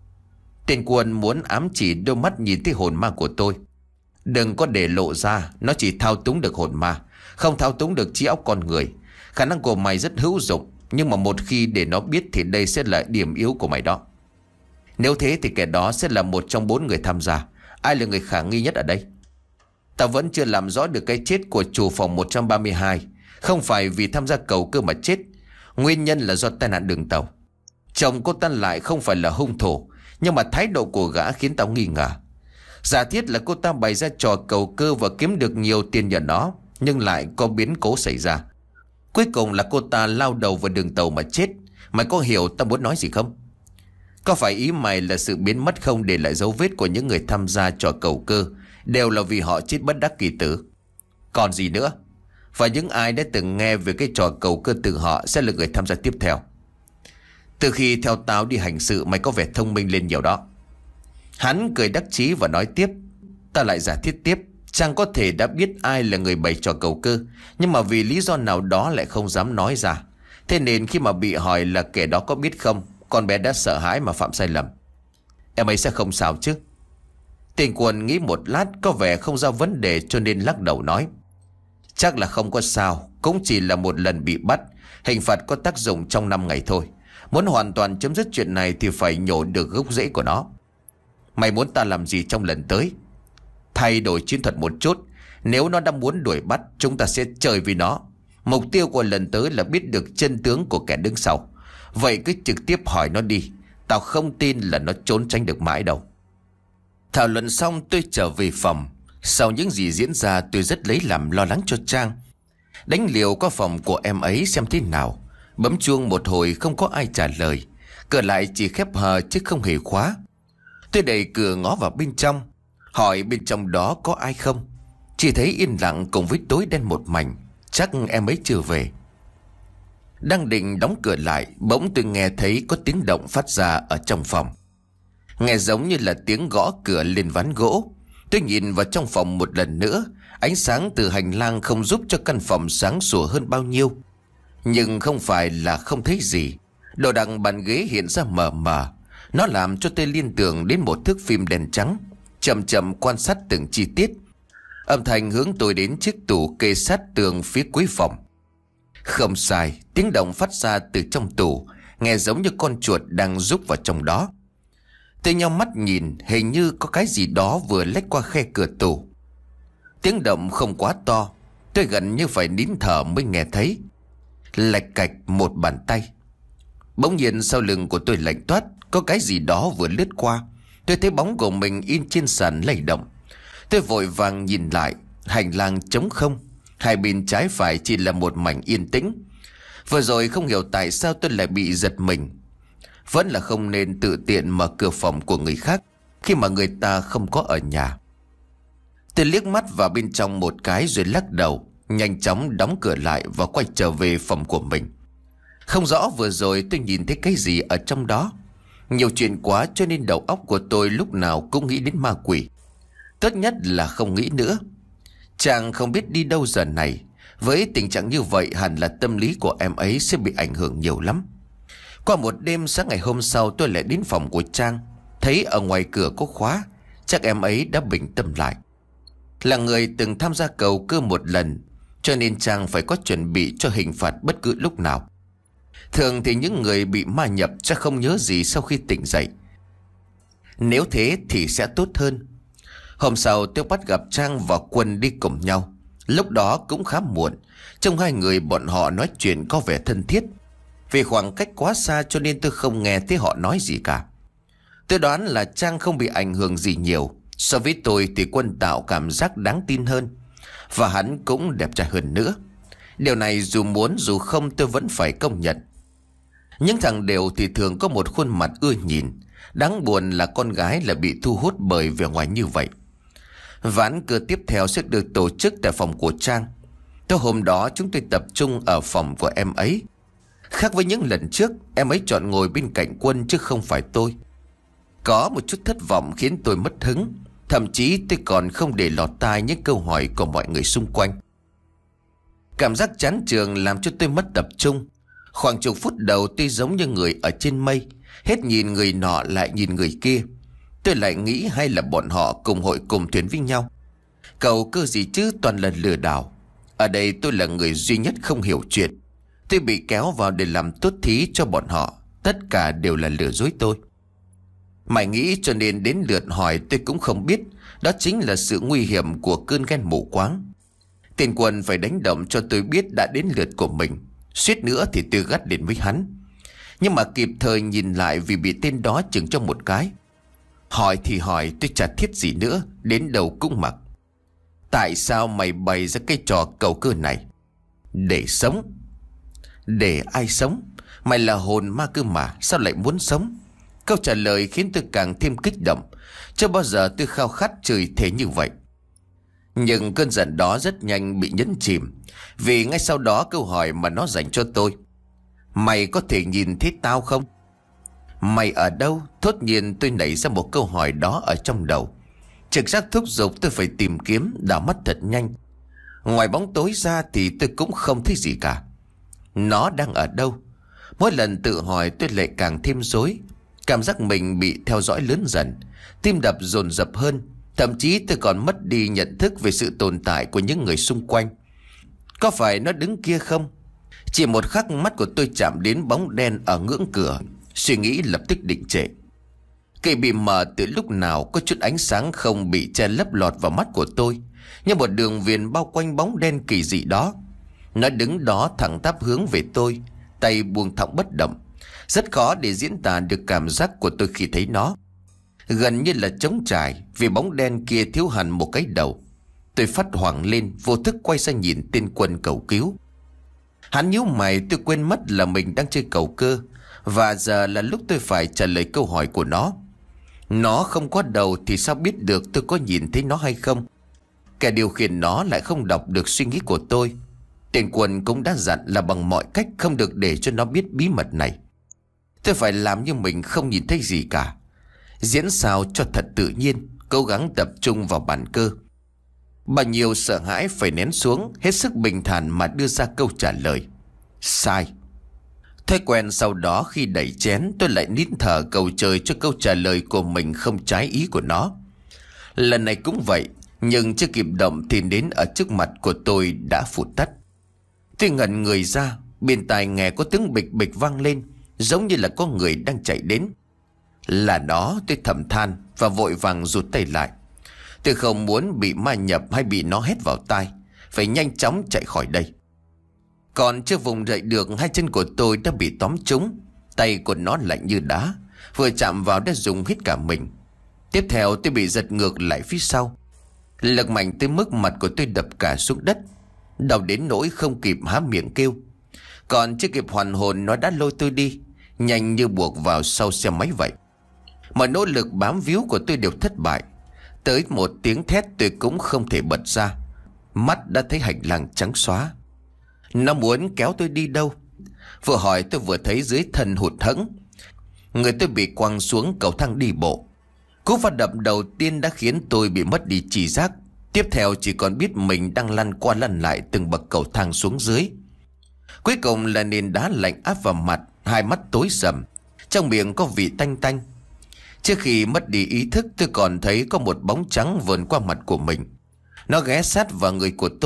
Tên Quân muốn ám chỉ đôi mắt nhìn thấy hồn ma của tôi. Đừng có để lộ ra. Nó chỉ thao túng được hồn ma, không thao túng được trí óc con người. Khả năng của mày rất hữu dụng, nhưng mà một khi để nó biết thì đây sẽ là điểm yếu của mày đó. Nếu thế thì kẻ đó sẽ là một trong bốn người tham gia. Ai là người khả nghi nhất ở đây? Tao vẫn chưa làm rõ được cái chết của chủ phòng một trăm ba mươi hai. Không phải vì tham gia cầu cơ mà chết. Nguyên nhân là do tai nạn đường tàu. Chồng cô ta lại không phải là hung thủ, nhưng mà thái độ của gã khiến tao nghi ngờ. Giả thiết là cô ta bày ra trò cầu cơ và kiếm được nhiều tiền nhờ nó, nhưng lại có biến cố xảy ra. Cuối cùng là cô ta lao đầu vào đường tàu mà chết. Mày có hiểu tao muốn nói gì không? Có phải ý mày là sự biến mất không để lại dấu vết của những người tham gia trò cầu cơ đều là vì họ chết bất đắc kỳ tử? Còn gì nữa? Và những ai đã từng nghe về cái trò cầu cơ từ họ sẽ là người tham gia tiếp theo. Từ khi theo tao đi hành sự, mày có vẻ thông minh lên nhiều đó. Hắn cười đắc chí và nói tiếp. Ta lại giả thiết tiếp. Chàng có thể đã biết ai là người bày trò cầu cơ, nhưng mà vì lý do nào đó lại không dám nói ra. Thế nên khi mà bị hỏi là kẻ đó có biết không, con bé đã sợ hãi mà phạm sai lầm. Em ấy sẽ không sao chứ? Tên Quân nghĩ một lát, có vẻ không ra vấn đề cho nên lắc đầu nói. Chắc là không có sao. Cũng chỉ là một lần bị bắt. Hình phạt có tác dụng trong năm ngày thôi. Muốn hoàn toàn chấm dứt chuyện này thì phải nhổ được gốc rễ của nó. Mày muốn ta làm gì trong lần tới? Thay đổi chiến thuật một chút. Nếu nó đã muốn đuổi bắt, chúng ta sẽ chơi vì nó. Mục tiêu của lần tới là biết được chân tướng của kẻ đứng sau. Vậy cứ trực tiếp hỏi nó đi. Tao không tin là nó trốn tránh được mãi đâu. Thảo luận xong tôi trở về phòng. Sau những gì diễn ra tôi rất lấy làm lo lắng cho Trang. Đánh liều qua phòng của em ấy xem thế nào. Bấm chuông một hồi không có ai trả lời. Cửa lại chỉ khép hờ chứ không hề khóa. Tôi đẩy cửa ngó vào bên trong, hỏi bên trong đó có ai không. Chỉ thấy yên lặng cùng với tối đen một mảnh. Chắc em ấy chưa về. Đang định đóng cửa lại, bỗng tôi nghe thấy có tiếng động phát ra ở trong phòng. Nghe giống như là tiếng gõ cửa lên ván gỗ. Tôi nhìn vào trong phòng một lần nữa. Ánh sáng từ hành lang không giúp cho căn phòng sáng sủa hơn bao nhiêu. Nhưng không phải là không thấy gì. Đồ đằng bàn ghế hiện ra mờ mờ. Nó làm cho tôi liên tưởng đến một thước phim đèn trắng, chậm chậm quan sát từng chi tiết. Âm thanh hướng tôi đến chiếc tủ kê sát tường phía cuối phòng. Không sai, tiếng động phát ra từ trong tủ, nghe giống như con chuột đang rúc vào trong đó. Tôi nheo mắt nhìn, hình như có cái gì đó vừa lách qua khe cửa tủ. Tiếng động không quá to, tôi gần như phải nín thở mới nghe thấy. Lạch cạch một bàn tay. Bỗng nhiên sau lưng của tôi lạnh toát, có cái gì đó vừa lướt qua. Tôi thấy bóng của mình in trên sàn lay động. Tôi vội vàng nhìn lại. Hành lang trống không. Hai bên trái phải chỉ là một mảnh yên tĩnh. Vừa rồi không hiểu tại sao tôi lại bị giật mình. Vẫn là không nên tự tiện mở cửa phòng của người khác khi mà người ta không có ở nhà. Tôi liếc mắt vào bên trong một cái rồi lắc đầu, nhanh chóng đóng cửa lại và quay trở về phòng của mình. Không rõ vừa rồi tôi nhìn thấy cái gì ở trong đó. Nhiều chuyện quá cho nên đầu óc của tôi lúc nào cũng nghĩ đến ma quỷ. Tốt nhất là không nghĩ nữa. Chàng không biết đi đâu giờ này. Với tình trạng như vậy hẳn là tâm lý của em ấy sẽ bị ảnh hưởng nhiều lắm. Qua một đêm, sáng ngày hôm sau tôi lại đến phòng của Trang. Thấy ở ngoài cửa có khóa. Chắc em ấy đã bình tâm lại. Là người từng tham gia cầu cơ một lần, cho nên Trang phải có chuẩn bị cho hình phạt bất cứ lúc nào. Thường thì những người bị ma nhập sẽ không nhớ gì sau khi tỉnh dậy. Nếu thế thì sẽ tốt hơn. Hôm sau tôi bắt gặp Trang và Quân đi cùng nhau. Lúc đó cũng khá muộn. Trong hai người bọn họ nói chuyện có vẻ thân thiết. Vì khoảng cách quá xa cho nên tôi không nghe thấy họ nói gì cả. Tôi đoán là Trang không bị ảnh hưởng gì nhiều. So với tôi thì Quân tạo cảm giác đáng tin hơn. Và hắn cũng đẹp trai hơn nữa. Điều này dù muốn dù không tôi vẫn phải công nhận. Những thằng đều thì thường có một khuôn mặt ưa nhìn. Đáng buồn là con gái là bị thu hút bởi vẻ ngoài như vậy. Ván cờ tiếp theo sẽ được tổ chức tại phòng của Trang. Tối hôm đó chúng tôi tập trung ở phòng của em ấy. Khác với những lần trước, em ấy chọn ngồi bên cạnh Quân chứ không phải tôi. Có một chút thất vọng khiến tôi mất hứng. Thậm chí tôi còn không để lọt tai những câu hỏi của mọi người xung quanh. Cảm giác chán trường làm cho tôi mất tập trung. Khoảng chục phút đầu tôi giống như người ở trên mây. Hết nhìn người nọ lại nhìn người kia. Tôi lại nghĩ hay là bọn họ cùng hội cùng thuyền với nhau. Cầu cơ gì chứ, toàn là lừa đảo. Ở đây tôi là người duy nhất không hiểu chuyện. Tôi bị kéo vào để làm tốt thí cho bọn họ. Tất cả đều là lừa dối tôi. Mày nghĩ cho nên đến lượt hỏi tôi cũng không biết. Đó chính là sự nguy hiểm của cơn ghen mù quáng. Tên Quân phải đánh động cho tôi biết đã đến lượt của mình. Suýt nữa thì tôi gắt đến với hắn. Nhưng mà kịp thời nhìn lại vì bị tên đó chừng cho một cái. Hỏi thì hỏi, tôi chả thiết gì nữa. Đến đầu cũng mặc. Tại sao mày bày ra cái trò cầu cơ này? Để sống. Để ai sống? Mày là hồn ma cơ mà, sao lại muốn sống? Câu trả lời khiến tôi càng thêm kích động. Chưa bao giờ tôi khao khát chửi thế như vậy. Nhưng cơn giận đó rất nhanh bị nhấn chìm. Vì ngay sau đó câu hỏi mà nó dành cho tôi: mày có thể nhìn thấy tao không? Mày ở đâu? Thốt nhiên tôi nảy ra một câu hỏi đó ở trong đầu. Trực giác thúc giục tôi phải tìm kiếm, đảo mắt thật nhanh. Ngoài bóng tối ra thì tôi cũng không thấy gì cả. Nó đang ở đâu? Mỗi lần tự hỏi tôi lại càng thêm rối. Cảm giác mình bị theo dõi lớn dần. Tim đập dồn dập hơn. Thậm chí tôi còn mất đi nhận thức về sự tồn tại của những người xung quanh. Có phải nó đứng kia không? Chỉ một khắc mắt của tôi chạm đến bóng đen ở ngưỡng cửa. Suy nghĩ lập tức định trệ. Cây bị mờ từ lúc nào, có chút ánh sáng không bị che lấp lọt vào mắt của tôi. Như một đường viền bao quanh bóng đen kỳ dị đó. Nó đứng đó thẳng tắp hướng về tôi, tay buông thõng bất động. Rất khó để diễn tả được cảm giác của tôi khi thấy nó. Gần như là trống trải, vì bóng đen kia thiếu hẳn một cái đầu. Tôi phát hoảng lên, vô thức quay sang nhìn tên Quân cầu cứu. Hắn nhíu mày, tôi quên mất là mình đang chơi cầu cơ. Và giờ là lúc tôi phải trả lời câu hỏi của nó. Nó không có đầu thì sao biết được tôi có nhìn thấy nó hay không? Kẻ điều khiển nó lại không đọc được suy nghĩ của tôi. Tên Quân cũng đã dặn là bằng mọi cách không được để cho nó biết bí mật này. Tôi phải làm như mình không nhìn thấy gì cả. Diễn sao cho thật tự nhiên, cố gắng tập trung vào bàn cơ. Bao nhiêu sợ hãi phải nén xuống, hết sức bình thản mà đưa ra câu trả lời: sai. Thói quen sau đó khi đẩy chén, tôi lại nín thở cầu trời cho câu trả lời của mình không trái ý của nó. Lần này cũng vậy, nhưng chưa kịp động thì đến ở trước mặt của tôi đã phụt tắt. Tôi ngẩn người ra, bên tai nghe có tiếng bịch bịch vang lên, giống như là có người đang chạy đến. Là nó, tôi thầm than và vội vàng rụt tay lại. Tôi không muốn bị ma nhập hay bị nó hét vào tai, phải nhanh chóng chạy khỏi đây. Còn chưa vùng dậy được, hai chân của tôi đã bị tóm trúng. Tay của nó lạnh như đá, vừa chạm vào đã dùng hết cả mình. Tiếp theo tôi bị giật ngược lại phía sau. Lực mạnh tới mức mặt của tôi đập cả xuống đất, đau đến nỗi không kịp há miệng kêu. Còn chưa kịp hoàn hồn, nó đã lôi tôi đi, nhanh như buộc vào sau xe máy vậy. Mọi nỗ lực bám víu của tôi đều thất bại. Tới một tiếng thét tôi cũng không thể bật ra. Mắt đã thấy hành lang trắng xóa. Nó muốn kéo tôi đi đâu? Vừa hỏi tôi vừa thấy dưới thân hụt hẫng. Người tôi bị quăng xuống cầu thang đi bộ. Cú va đập đầu tiên đã khiến tôi bị mất đi tri giác. Tiếp theo chỉ còn biết mình đang lăn qua lăn lại từng bậc cầu thang xuống dưới. Cuối cùng là nền đá lạnh áp vào mặt, hai mắt tối sầm, trong miệng có vị tanh tanh. Trước khi mất đi ý thức, tôi còn thấy có một bóng trắng vờn qua mặt của mình. Nó ghé sát vào người của tôi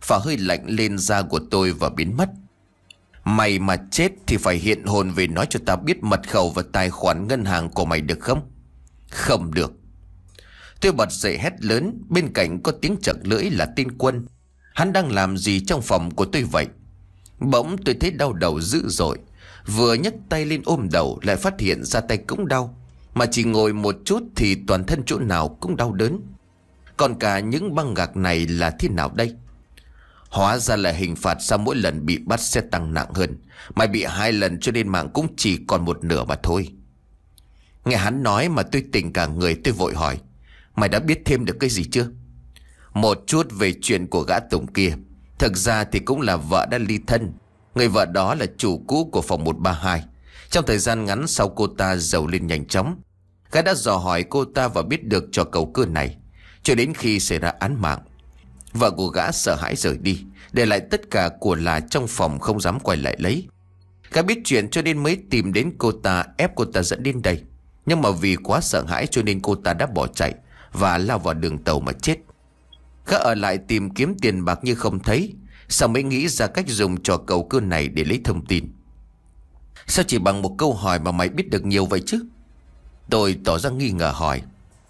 Phả hơi lạnh lên da của tôi và biến mất. Mày mà chết thì phải hiện hồn về nói cho tao biết mật khẩu và tài khoản ngân hàng của mày được không? Không được. Tôi bật dậy hét lớn. Bên cạnh có tiếng chật lưỡi là tên Quân. Hắn đang làm gì trong phòng của tôi vậy? Bỗng tôi thấy đau đầu dữ dội. Vừa nhấc tay lên ôm đầu lại phát hiện ra tay cũng đau. Mà chỉ ngồi một chút thì toàn thân chỗ nào cũng đau đớn. Còn cả những băng gạc này là thế nào đây? Hóa ra là hình phạt sau mỗi lần bị bắt sẽ tăng nặng hơn. Mày bị hai lần cho nên mạng cũng chỉ còn một nửa mà thôi. Nghe hắn nói mà tôi tỉnh cả người. Tôi vội hỏi: Mày đã biết thêm được cái gì chưa? Một chút về chuyện của gã Tùng kia. Thực ra thì cũng là vợ đã ly thân. Người vợ đó là chủ cũ của phòng một ba hai. Trong thời gian ngắn sau cô ta giàu lên nhanh chóng, gã đã dò hỏi cô ta và biết được trò cầu cơ này. Cho đến khi xảy ra án mạng, vợ của gã sợ hãi rời đi, để lại tất cả của là trong phòng không dám quay lại lấy. Gã biết chuyện cho nên mới tìm đến cô ta, ép cô ta dẫn đến đây. Nhưng mà vì quá sợ hãi cho nên cô ta đã bỏ chạy và lao vào đường tàu mà chết. Gã ở lại tìm kiếm tiền bạc như không thấy, sao mới nghĩ ra cách dùng trò cầu cơ này để lấy thông tin. Sao chỉ bằng một câu hỏi mà mày biết được nhiều vậy chứ? Tôi tỏ ra nghi ngờ hỏi.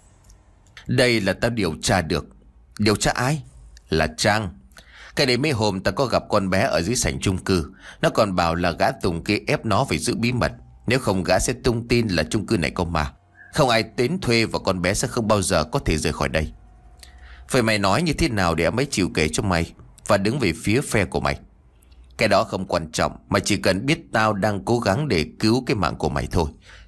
Đây là tao điều tra được. Điều tra ai? Là Trang. Cái đấy mấy hôm ta có gặp con bé ở dưới sảnh chung cư. Nó còn bảo là gã Tùng kia ép nó phải giữ bí mật, nếu không gã sẽ tung tin là chung cư này có ma. Không ai đến thuê và con bé sẽ không bao giờ có thể rời khỏi đây. Vậy mày nói như thế nào để em ấy chịu kể cho mày và đứng về phía phe của mày? Cái đó không quan trọng, mà chỉ cần biết tao đang cố gắng để cứu cái mạng của mày thôi.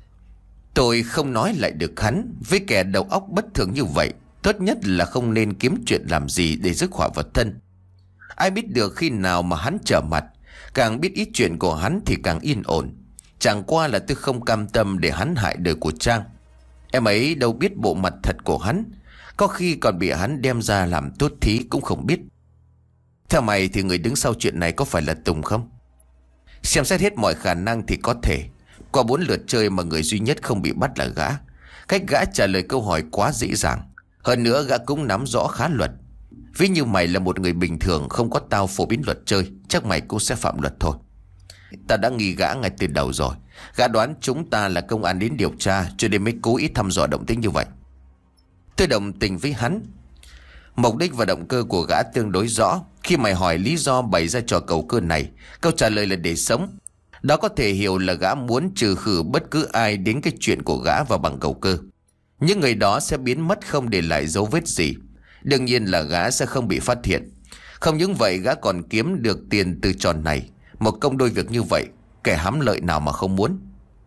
Tôi không nói lại được hắn. Với kẻ đầu óc bất thường như vậy, tốt nhất là không nên kiếm chuyện làm gì để rước họa vào thân. Ai biết được khi nào mà hắn trở mặt. Càng biết ít chuyện của hắn thì càng yên ổn. Chẳng qua là tôi không cam tâm để hắn hại đời của Trang. Em ấy đâu biết bộ mặt thật của hắn, có khi còn bị hắn đem ra làm tốt thí cũng không biết. Theo mày thì người đứng sau chuyện này có phải là Tùng không? Xem xét hết mọi khả năng thì có thể. Qua bốn lượt chơi mà người duy nhất không bị bắt là gã. Cách gã trả lời câu hỏi quá dễ dàng. Hơn nữa gã cũng nắm rõ khá luật. Ví như mày là một người bình thường, không có tao phổ biến luật chơi, chắc mày cũng sẽ phạm luật thôi. Ta đã nghi gã ngay từ đầu rồi. Gã đoán chúng ta là công an đến điều tra, cho nên mới cố ý thăm dò động tĩnh như vậy. Tôi đồng tình với hắn. Mục đích và động cơ của gã tương đối rõ. Khi mày hỏi lý do bày ra trò cầu cơ này, câu trả lời là để sống. Đó có thể hiểu là gã muốn trừ khử bất cứ ai đến cái chuyện của gã vào bằng cầu cơ. Những người đó sẽ biến mất không để lại dấu vết gì. Đương nhiên là gã sẽ không bị phát hiện. Không những vậy, gã còn kiếm được tiền từ trò này. Một công đôi việc như vậy, kẻ hám lợi nào mà không muốn.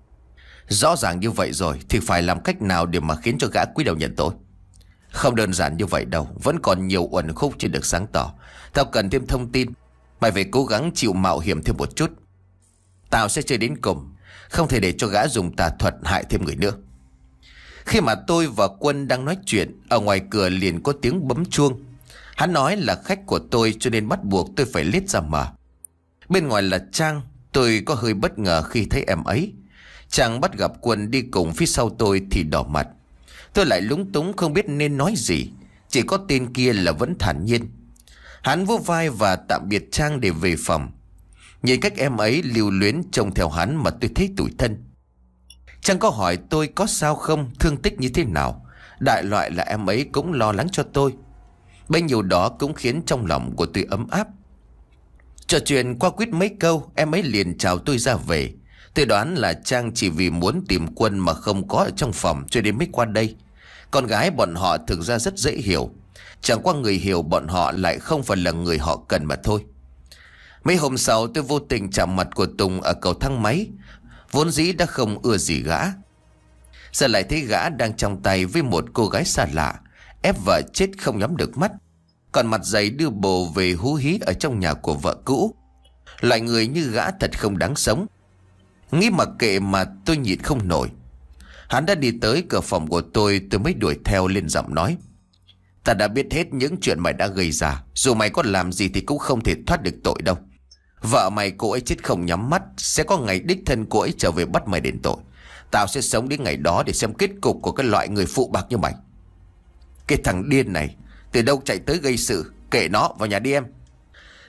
Rõ ràng như vậy rồi thì phải làm cách nào để mà khiến cho gã cúi đầu nhận tội? Không đơn giản như vậy đâu. Vẫn còn nhiều uẩn khúc chưa được sáng tỏ. Tao cần thêm thông tin. Mày phải cố gắng chịu mạo hiểm thêm một chút. Tao sẽ chơi đến cùng. Không thể để cho gã dùng tà thuật hại thêm người nữa. Khi mà tôi và Quân đang nói chuyện, ở ngoài cửa liền có tiếng bấm chuông. Hắn nói là khách của tôi cho nên bắt buộc tôi phải lết ra mở. Bên ngoài là Trang. Tôi có hơi bất ngờ khi thấy em ấy. Trang bắt gặp Quân đi cùng phía sau tôi thì đỏ mặt. Tôi lại lúng túng không biết nên nói gì. Chỉ có tên kia là vẫn thản nhiên. Hắn vỗ vai và tạm biệt Trang để về phòng. Nhìn cách em ấy lưu luyến trông theo hắn mà tôi thấy tủi thân. Trang có hỏi tôi có sao không, thương tích như thế nào. Đại loại là em ấy cũng lo lắng cho tôi. Bấy nhiêu đó cũng khiến trong lòng của tôi ấm áp. Trò chuyện qua quýt mấy câu, em ấy liền chào tôi ra về. Tôi đoán là Trang chỉ vì muốn tìm Quân mà không có ở trong phòng cho nên mới qua đây. Con gái bọn họ thực ra rất dễ hiểu. Chẳng qua người hiểu bọn họ lại không phải là người họ cần mà thôi. Mấy hôm sau tôi vô tình chạm mặt của Tùng ở cầu thang máy. Vốn dĩ đã không ưa gì gã, giờ lại thấy gã đang trong tay với một cô gái xa lạ, ép vợ chết không nhắm được mắt, còn mặt dày đưa bồ về hú hí ở trong nhà của vợ cũ. Loại người như gã thật không đáng sống. Nghĩ mặc kệ mà tôi nhịn không nổi. Hắn đã đi tới cửa phòng của tôi, tôi mới đuổi theo lên giọng nói: Ta đã biết hết những chuyện mày đã gây ra. Dù mày có làm gì thì cũng không thể thoát được tội đâu. Vợ mày cô ấy chết không nhắm mắt. Sẽ có ngày đích thân cô ấy trở về bắt mày đền tội. Tao sẽ sống đến ngày đó để xem kết cục của cái loại người phụ bạc như mày. Cái thằng điên này từ đâu chạy tới gây sự, kệ nó, vào nhà đi em.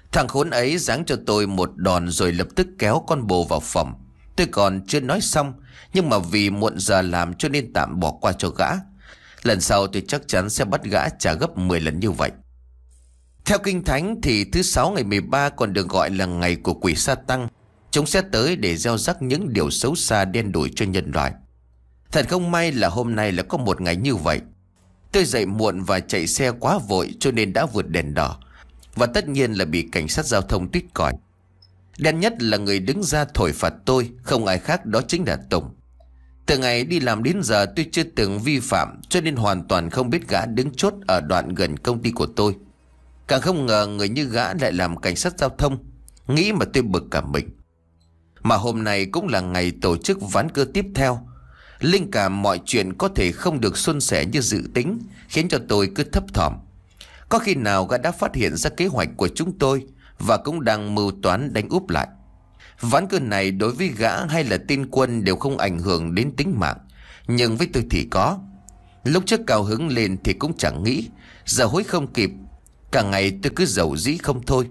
Thằng khốn ấy giáng cho tôi một đòn rồi lập tức kéo con bồ vào phòng. Tôi còn chưa nói xong, nhưng mà vì muộn giờ làm cho nên tạm bỏ qua cho gã. Lần sau tôi chắc chắn sẽ bắt gã trả gấp mười lần như vậy. Theo Kinh Thánh thì thứ sáu ngày mười ba còn được gọi là ngày của quỷ sa tăng. Chúng sẽ tới để gieo rắc những điều xấu xa đen đủi cho nhân loại. Thật không may là hôm nay là có một ngày như vậy. Tôi dậy muộn và chạy xe quá vội cho nên đã vượt đèn đỏ, và tất nhiên là bị cảnh sát giao thông tuýt còi. Đen nhất là người đứng ra thổi phạt tôi, không ai khác đó chính là Tùng. Từ ngày đi làm đến giờ tôi chưa từng vi phạm, cho nên hoàn toàn không biết gã đứng chốt ở đoạn gần công ty của tôi. Càng không ngờ người như gã lại làm cảnh sát giao thông. Nghĩ mà tôi bực cả mình. Mà hôm nay cũng là ngày tổ chức ván cờ tiếp theo. Linh cảm mọi chuyện có thể không được suôn sẻ như dự tính, khiến cho tôi cứ thấp thỏm. Có khi nào gã đã phát hiện ra kế hoạch của chúng tôi và cũng đang mưu toán đánh úp lại. Ván cờ này đối với gã hay là tên Quân đều không ảnh hưởng đến tính mạng, nhưng với tôi thì có. Lúc trước cao hứng lên thì cũng chẳng nghĩ, giờ hối không kịp. Cả ngày tôi cứ giàu dĩ không thôi.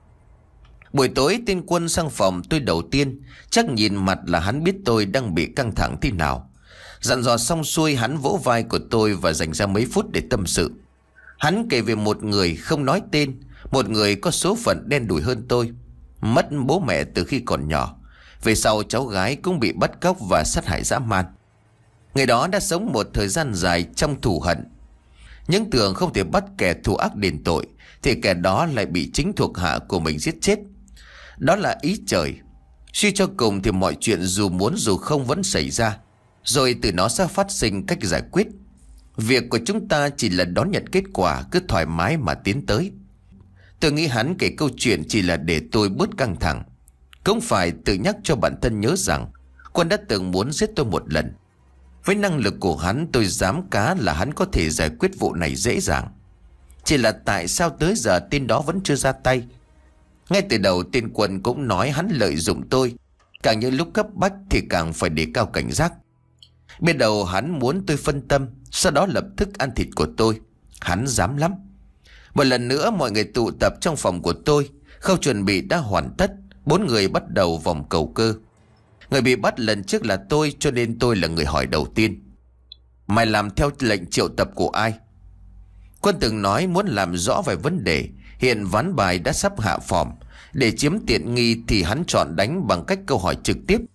Buổi tối tên Quân sang phòng tôi đầu tiên, chắc nhìn mặt là hắn biết tôi đang bị căng thẳng thế nào. Dặn dò xong xuôi, hắn vỗ vai của tôi và dành ra mấy phút để tâm sự. Hắn kể về một người không nói tên, một người có số phận đen đủi hơn tôi, mất bố mẹ từ khi còn nhỏ. Về sau cháu gái cũng bị bắt cóc và sát hại dã man. Người đó đã sống một thời gian dài trong thù hận. Nhưng tưởng không thể bắt kẻ thù ác đền tội, thì kẻ đó lại bị chính thuộc hạ của mình giết chết. Đó là ý trời. Suy cho cùng thì mọi chuyện dù muốn dù không vẫn xảy ra, rồi từ nó sẽ phát sinh cách giải quyết. Việc của chúng ta chỉ là đón nhận kết quả, cứ thoải mái mà tiến tới. Tôi nghĩ hắn kể câu chuyện chỉ là để tôi bớt căng thẳng. Cũng phải tự nhắc cho bản thân nhớ rằng Quân đã từng muốn giết tôi một lần. Với năng lực của hắn, tôi dám cá là hắn có thể giải quyết vụ này dễ dàng. Chỉ là tại sao tới giờ tên đó vẫn chưa ra tay. Ngay từ đầu tên Quân cũng nói hắn lợi dụng tôi, càng những lúc cấp bách thì càng phải đề cao cảnh giác. Biết đầu hắn muốn tôi phân tâm, sau đó lập tức ăn thịt của tôi. Hắn dám lắm. Một lần nữa mọi người tụ tập trong phòng của tôi. Khâu chuẩn bị đã hoàn tất. Bốn người bắt đầu vòng cầu cơ. Người bị bắt lần trước là tôi, cho nên tôi là người hỏi đầu tiên. Mày làm theo lệnh triệu tập của ai? Quân từng nói muốn làm rõ vài vấn đề. Hiện ván bài đã sắp hạ phòm. Để chiếm tiện nghi thì hắn chọn đánh bằng cách câu hỏi trực tiếp.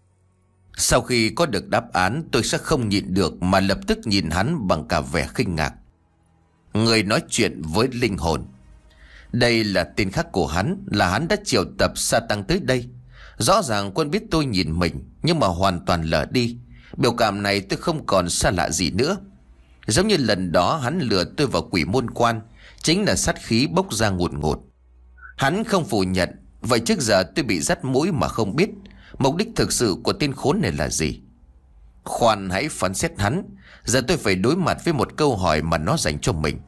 Sau khi có được đáp án, tôi sẽ không nhịn được mà lập tức nhìn hắn bằng cả vẻ khinh ngạc. Người nói chuyện với linh hồn. Đây là tên khác của hắn, là hắn đã triệu tập sa tăng tới đây. Rõ ràng Quân biết tôi nhìn mình, nhưng mà hoàn toàn lờ đi. Biểu cảm này tôi không còn xa lạ gì nữa. Giống như lần đó hắn lừa tôi vào quỷ môn quan, chính là sát khí bốc ra ngùn ngụt. Hắn không phủ nhận. Vậy trước giờ tôi bị dắt mũi mà không biết mục đích thực sự của tên khốn này là gì. Khoan hãy phán xét hắn. Giờ tôi phải đối mặt với một câu hỏi mà nó dành cho mình.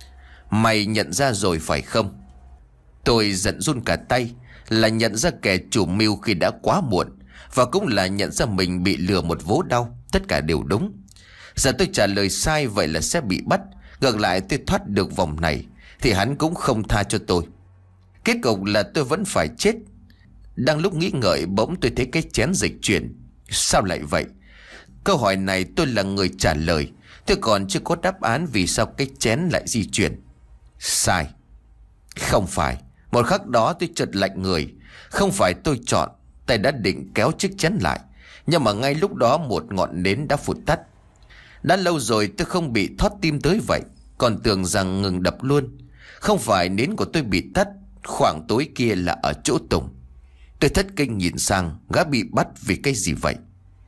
Mày nhận ra rồi phải không? Tôi giận run cả tay. Là nhận ra kẻ chủ mưu khi đã quá muộn, và cũng là nhận ra mình bị lừa một vố đau. Tất cả đều đúng. Giờ tôi trả lời sai, vậy là sẽ bị bắt. Ngược lại tôi thoát được vòng này thì hắn cũng không tha cho tôi. Kết cục là tôi vẫn phải chết. Đang lúc nghĩ ngợi, bỗng tôi thấy cái chén dịch chuyển. Sao lại vậy? Câu hỏi này tôi là người trả lời. Tôi còn chưa có đáp án vì sao cái chén lại di chuyển. Sai. Không phải. Một khắc đó tôi chợt lạnh người. Không phải tôi chọn. Tay đã định kéo chiếc chén lại, nhưng mà ngay lúc đó một ngọn nến đã phụt tắt. Đã lâu rồi tôi không bị thót tim tới vậy, còn tưởng rằng ngừng đập luôn. Không phải nến của tôi bị tắt. Khoảng tối kia là ở chỗ Tùng. Tôi thất kinh nhìn sang, gã bị bắt vì cái gì vậy?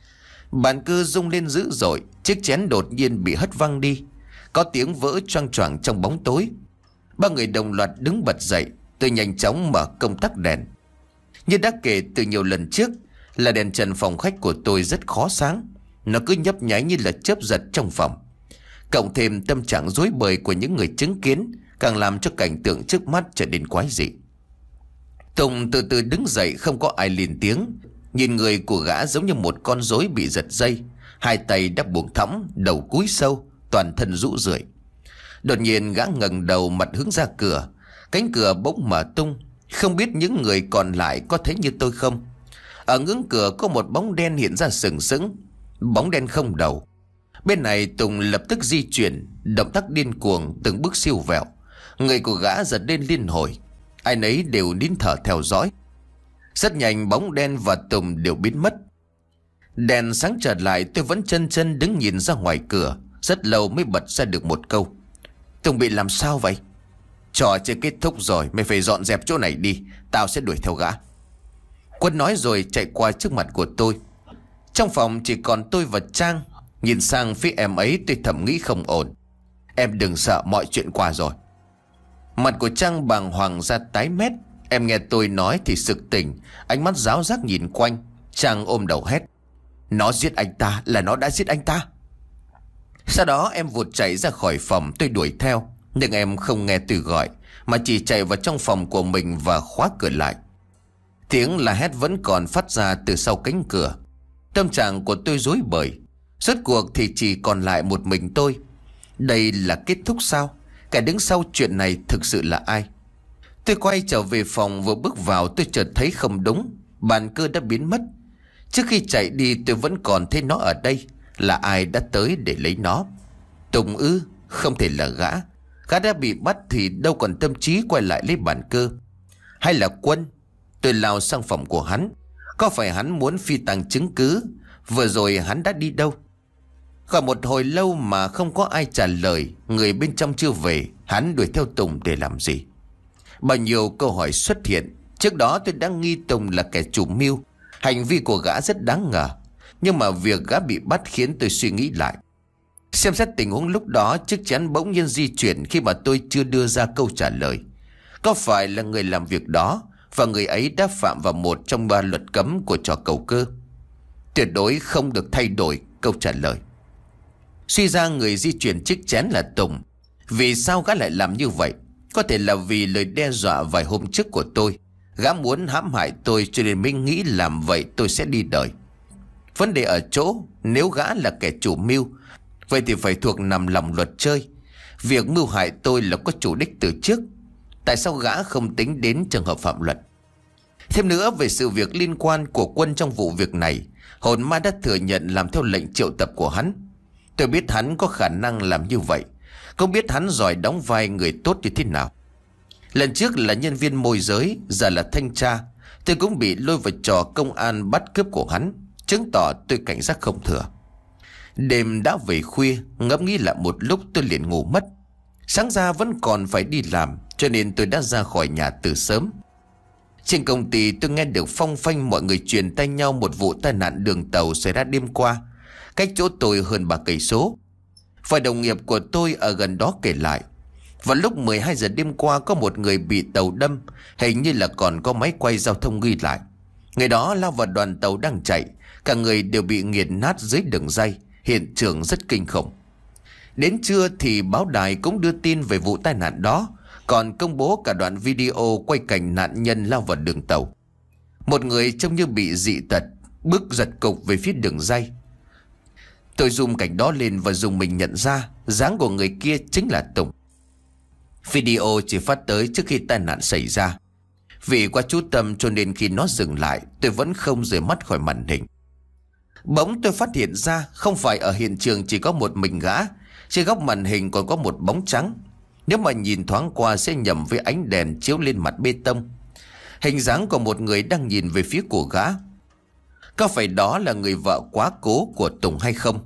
Bàn cờ rung lên dữ dội. Chiếc chén đột nhiên bị hất văng đi. Có tiếng vỡ choang choàng trong bóng tối. Ba người đồng loạt đứng bật dậy. Tôi nhanh chóng mở công tắc đèn. Như đã kể từ nhiều lần trước, là đèn trần phòng khách của tôi rất khó sáng. Nó cứ nhấp nháy như là chớp giật trong phòng. Cộng thêm tâm trạng rối bời của những người chứng kiến, càng làm cho cảnh tượng trước mắt trở nên quái dị. Tùng từ từ đứng dậy, không có ai lên tiếng. Nhìn người của gã giống như một con rối bị giật dây. Hai tay đã buông thõng, đầu cúi sâu, toàn thân rũ rượi. Đột nhiên gã ngẩng đầu, mặt hướng ra cửa. Cánh cửa bỗng mở tung. Không biết những người còn lại có thấy như tôi không? Ở ngưỡng cửa có một bóng đen hiện ra sừng sững. Bóng đen không đầu. Bên này Tùng lập tức di chuyển, động tác điên cuồng, từng bước siêu vẹo. Người của gã giật lên liên hồi. Ai nấy đều nín thở theo dõi. Rất nhanh bóng đen và Tùng đều biến mất. Đèn sáng trở lại, tôi vẫn chân chân đứng nhìn ra ngoài cửa. Rất lâu mới bật ra được một câu: Tùng bị làm sao vậy? Trò chơi kết thúc rồi, mày phải dọn dẹp chỗ này đi, tao sẽ đuổi theo gã. Quân nói rồi chạy qua trước mặt của tôi. Trong phòng chỉ còn tôi và Trang. Nhìn sang phía em ấy, tôi thầm nghĩ không ổn. Em đừng sợ, mọi chuyện qua rồi. Mặt của Trang bàng hoàng ra tái mét. Em nghe tôi nói thì sực tỉnh, ánh mắt ráo rác nhìn quanh. Trang ôm đầu hét: Nó giết anh ta, là nó đã giết anh ta. Sau đó em vụt chạy ra khỏi phòng. Tôi đuổi theo, nhưng em không nghe tôi gọi, mà chỉ chạy vào trong phòng của mình và khóa cửa lại. Tiếng la hét vẫn còn phát ra từ sau cánh cửa. Tâm trạng của tôi rối bời. Rốt cuộc thì chỉ còn lại một mình tôi. Đây là kết thúc sao? Kẻ đứng sau chuyện này thực sự là ai? Tôi quay trở về phòng, vừa bước vào tôi chợt thấy không đúng. Bàn cơ đã biến mất. Trước khi chạy đi tôi vẫn còn thấy nó ở đây. Là ai đã tới để lấy nó? Tùng ư? Không thể là gã. Gã đã bị bắt thì đâu còn tâm trí quay lại lấy bàn cơ. Hay là Quân? Tôi lao sang phòng của hắn. Có phải hắn muốn phi tàng chứng cứ? Vừa rồi hắn đã đi đâu? Gọi một hồi lâu mà không có ai trả lời. Người bên trong chưa về. Hắn đuổi theo Tùng để làm gì? Bao nhiêu câu hỏi xuất hiện. Trước đó tôi đã nghi Tùng là kẻ chủ mưu. Hành vi của gã rất đáng ngờ. Nhưng mà việc gã bị bắt khiến tôi suy nghĩ lại. Xem xét tình huống lúc đó, chiếc chén bỗng nhiên di chuyển khi mà tôi chưa đưa ra câu trả lời. Có phải là người làm việc đó, và người ấy đã phạm vào một trong ba luật cấm của trò cầu cơ? Tuyệt đối không được thay đổi câu trả lời. Suy ra người di chuyển chiếc chén là Tùng. Vì sao gã lại làm như vậy? Có thể là vì lời đe dọa vài hôm trước của tôi. Gã muốn hãm hại tôi cho nên mình nghĩ làm vậy tôi sẽ đi đời. Vấn đề ở chỗ, nếu gã là kẻ chủ mưu, vậy thì phải thuộc nằm lòng luật chơi. Việc mưu hại tôi là có chủ đích từ trước. Tại sao gã không tính đến trường hợp phạm luật? Thêm nữa, về sự việc liên quan của Quân trong vụ việc này, hồn ma đã thừa nhận làm theo lệnh triệu tập của hắn. Tôi biết hắn có khả năng làm như vậy. Không biết hắn giỏi đóng vai người tốt như thế nào. Lần trước là nhân viên môi giới, giờ là thanh tra. Tôi cũng bị lôi vào trò công an bắt cướp của hắn, chứng tỏ tôi cảnh giác không thừa. Đêm đã về khuya, ngẫm nghĩ lại một lúc tôi liền ngủ mất. Sáng ra vẫn còn phải đi làm, cho nên tôi đã ra khỏi nhà từ sớm. Trên công ty tôi nghe được phong phanh mọi người truyền tay nhau một vụ tai nạn đường tàu xảy ra đêm qua, cách chỗ tôi hơn ba cây số. Vài đồng nghiệp của tôi ở gần đó kể lại, vào lúc mười hai giờ đêm qua có một người bị tàu đâm, hình như là còn có máy quay giao thông ghi lại. Người đó lao vào đoàn tàu đang chạy, cả người đều bị nghiền nát dưới đường ray, hiện trường rất kinh khủng. Đến trưa thì báo đài cũng đưa tin về vụ tai nạn đó, còn công bố cả đoạn video quay cảnh nạn nhân lao vào đường tàu. Một người trông như bị dị tật, bước giật cục về phía đường ray. Tôi zoom cảnh đó lên và dùng mình nhận ra dáng của người kia chính là Tùng. Video chỉ phát tới trước khi tai nạn xảy ra. Vì quá chú tâm cho nên khi nó dừng lại, tôi vẫn không rời mắt khỏi màn hình. Bỗng tôi phát hiện ra không phải ở hiện trường chỉ có một mình gã. Trên góc màn hình còn có một bóng trắng. Nếu mà nhìn thoáng qua sẽ nhầm với ánh đèn chiếu lên mặt bê tông. Hình dáng của một người đang nhìn về phía của gã. Có phải đó là người vợ quá cố của Tùng hay không?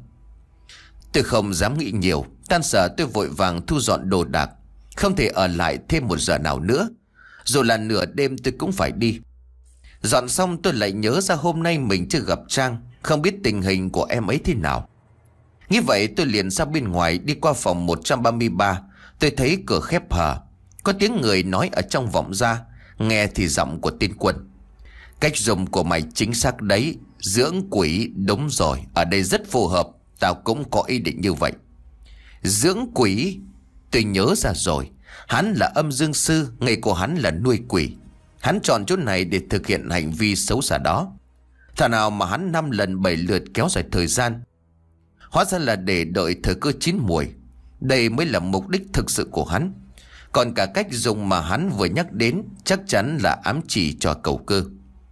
Tôi không dám nghĩ nhiều. Tan sở tôi vội vàng thu dọn đồ đạc. Không thể ở lại thêm một giờ nào nữa. Dù là nửa đêm tôi cũng phải đi. Dọn xong tôi lại nhớ ra hôm nay mình chưa gặp Trang, không biết tình hình của em ấy thế nào. Nghĩ vậy tôi liền ra bên ngoài, đi qua phòng một trăm ba mươi ba. Tôi thấy cửa khép hờ. Có tiếng người nói ở trong vọng ra, nghe thì giọng của tên Quân. Cách dùng của mày chính xác đấy. Dưỡng quỷ, đúng rồi, ở đây rất phù hợp. Tao cũng có ý định như vậy. Dưỡng quỷ? Tôi nhớ ra rồi. Hắn là âm dương sư, nghề của hắn là nuôi quỷ. Hắn chọn chỗ này để thực hiện hành vi xấu xa đó. Thà nào mà hắn năm lần bảy lượt kéo dài thời gian. Hóa ra là để đợi thời cơ chín muồi. Đây mới là mục đích thực sự của hắn. Còn cả cách dùng mà hắn vừa nhắc đến chắc chắn là ám chỉ cho Cẩu Cơ.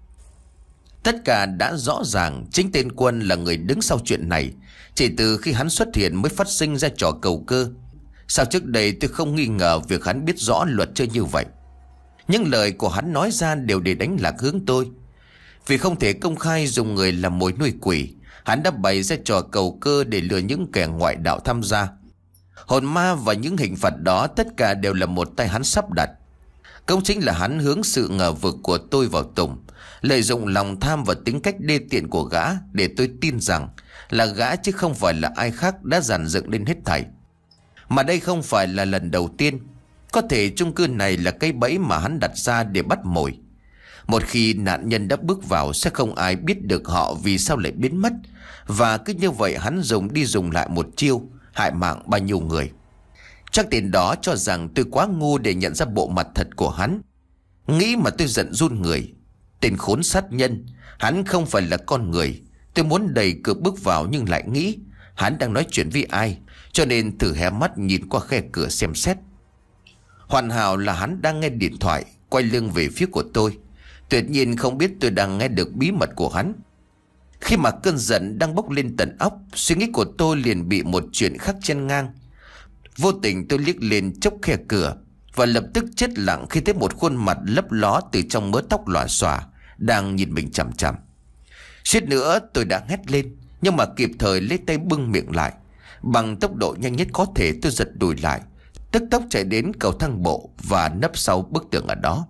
Tất cả đã rõ ràng, chính tên Quân là người đứng sau chuyện này. Chỉ từ khi hắn xuất hiện mới phát sinh ra trò Cẩu Cơ. Sao trước đây tôi không nghi ngờ việc hắn biết rõ luật chơi như vậy? Những lời của hắn nói ra đều để đánh lạc hướng tôi. Vì không thể công khai dùng người làm mồi nuôi quỷ, hắn đã bày ra trò Cẩu Cơ để lừa những kẻ ngoại đạo tham gia. Hồn ma và những hình phạt đó tất cả đều là một tay hắn sắp đặt. Cũng chính là hắn hướng sự ngờ vực của tôi vào Tùng, lợi dụng lòng tham và tính cách đê tiện của gã để tôi tin rằng là gã chứ không phải là ai khác đã dàn dựng lên hết thảy. Mà đây không phải là lần đầu tiên. Có thể chung cư này là cây bẫy mà hắn đặt ra để bắt mồi. Một khi nạn nhân đã bước vào sẽ không ai biết được họ vì sao lại biến mất. Và cứ như vậy hắn dùng đi dùng lại một chiêu, hại mạng bao nhiêu người. Chắc tên đó cho rằng tôi quá ngu để nhận ra bộ mặt thật của hắn. Nghĩ mà tôi giận run người. Tên khốn sát nhân, hắn không phải là con người. Tôi muốn đẩy cửa bước vào nhưng lại nghĩ hắn đang nói chuyện với ai, cho nên thử hé mắt nhìn qua khe cửa xem xét. Hoàn hảo là hắn đang nghe điện thoại, quay lưng về phía của tôi. Tuyệt nhiên không biết tôi đang nghe được bí mật của hắn. Khi mà cơn giận đang bốc lên tận óc, suy nghĩ của tôi liền bị một chuyện khác chen ngang. Vô tình tôi liếc lên chốc khe cửa và lập tức chết lặng khi thấy một khuôn mặt lấp ló từ trong mớ tóc lòa xòa đang nhìn mình chằm chằm. Suýt nữa tôi đã hét lên, nhưng mà kịp thời lấy tay bưng miệng lại. Bằng tốc độ nhanh nhất có thể tôi giật đùi lại, tức tốc chạy đến cầu thang bộ và nấp sau bức tường ở đó.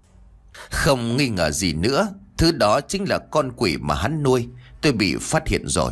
Không nghi ngờ gì nữa, thứ đó chính là con quỷ mà hắn nuôi. Tôi bị phát hiện rồi.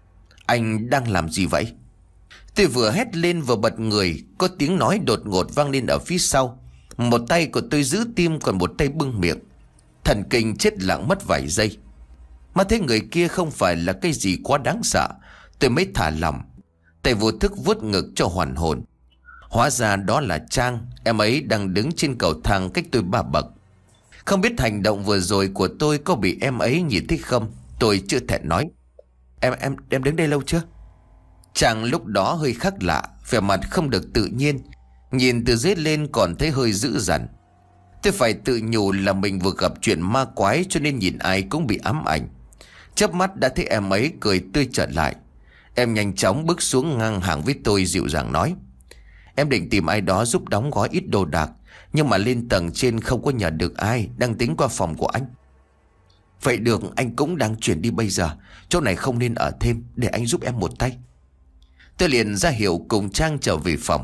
Anh đang làm gì vậy? Tôi vừa hét lên vừa bật người, có tiếng nói đột ngột vang lên ở phía sau. Một tay của tôi giữ tim, còn một tay bưng miệng. Thần kinh chết lặng mất vài giây. Mà thấy người kia không phải là cái gì quá đáng sợ, tôi mới thả lòng. Tay vô thức vuốt ngực cho hoàn hồn. Hóa ra đó là Trang. Em ấy đang đứng trên cầu thang cách tôi ba bậc. Không biết hành động vừa rồi của tôi có bị em ấy nhìn thấy không. Tôi chưa thể nói. Em em em đứng đây lâu chưa? Trang lúc đó hơi khác lạ, vẻ mặt không được tự nhiên. Nhìn từ dưới lên còn thấy hơi dữ dằn. Tôi phải tự nhủ là mình vừa gặp chuyện ma quái, cho nên nhìn ai cũng bị ám ảnh. Chớp mắt đã thấy em ấy cười tươi trở lại. Em nhanh chóng bước xuống ngang hàng với tôi, dịu dàng nói: Em định tìm ai đó giúp đóng gói ít đồ đạc, nhưng mà lên tầng trên không có nhờ được ai, đang tính qua phòng của anh. Vậy được, anh cũng đang chuyển đi bây giờ. Chỗ này không nên ở thêm, để anh giúp em một tay. Tôi liền ra hiệu cùng Trang trở về phòng.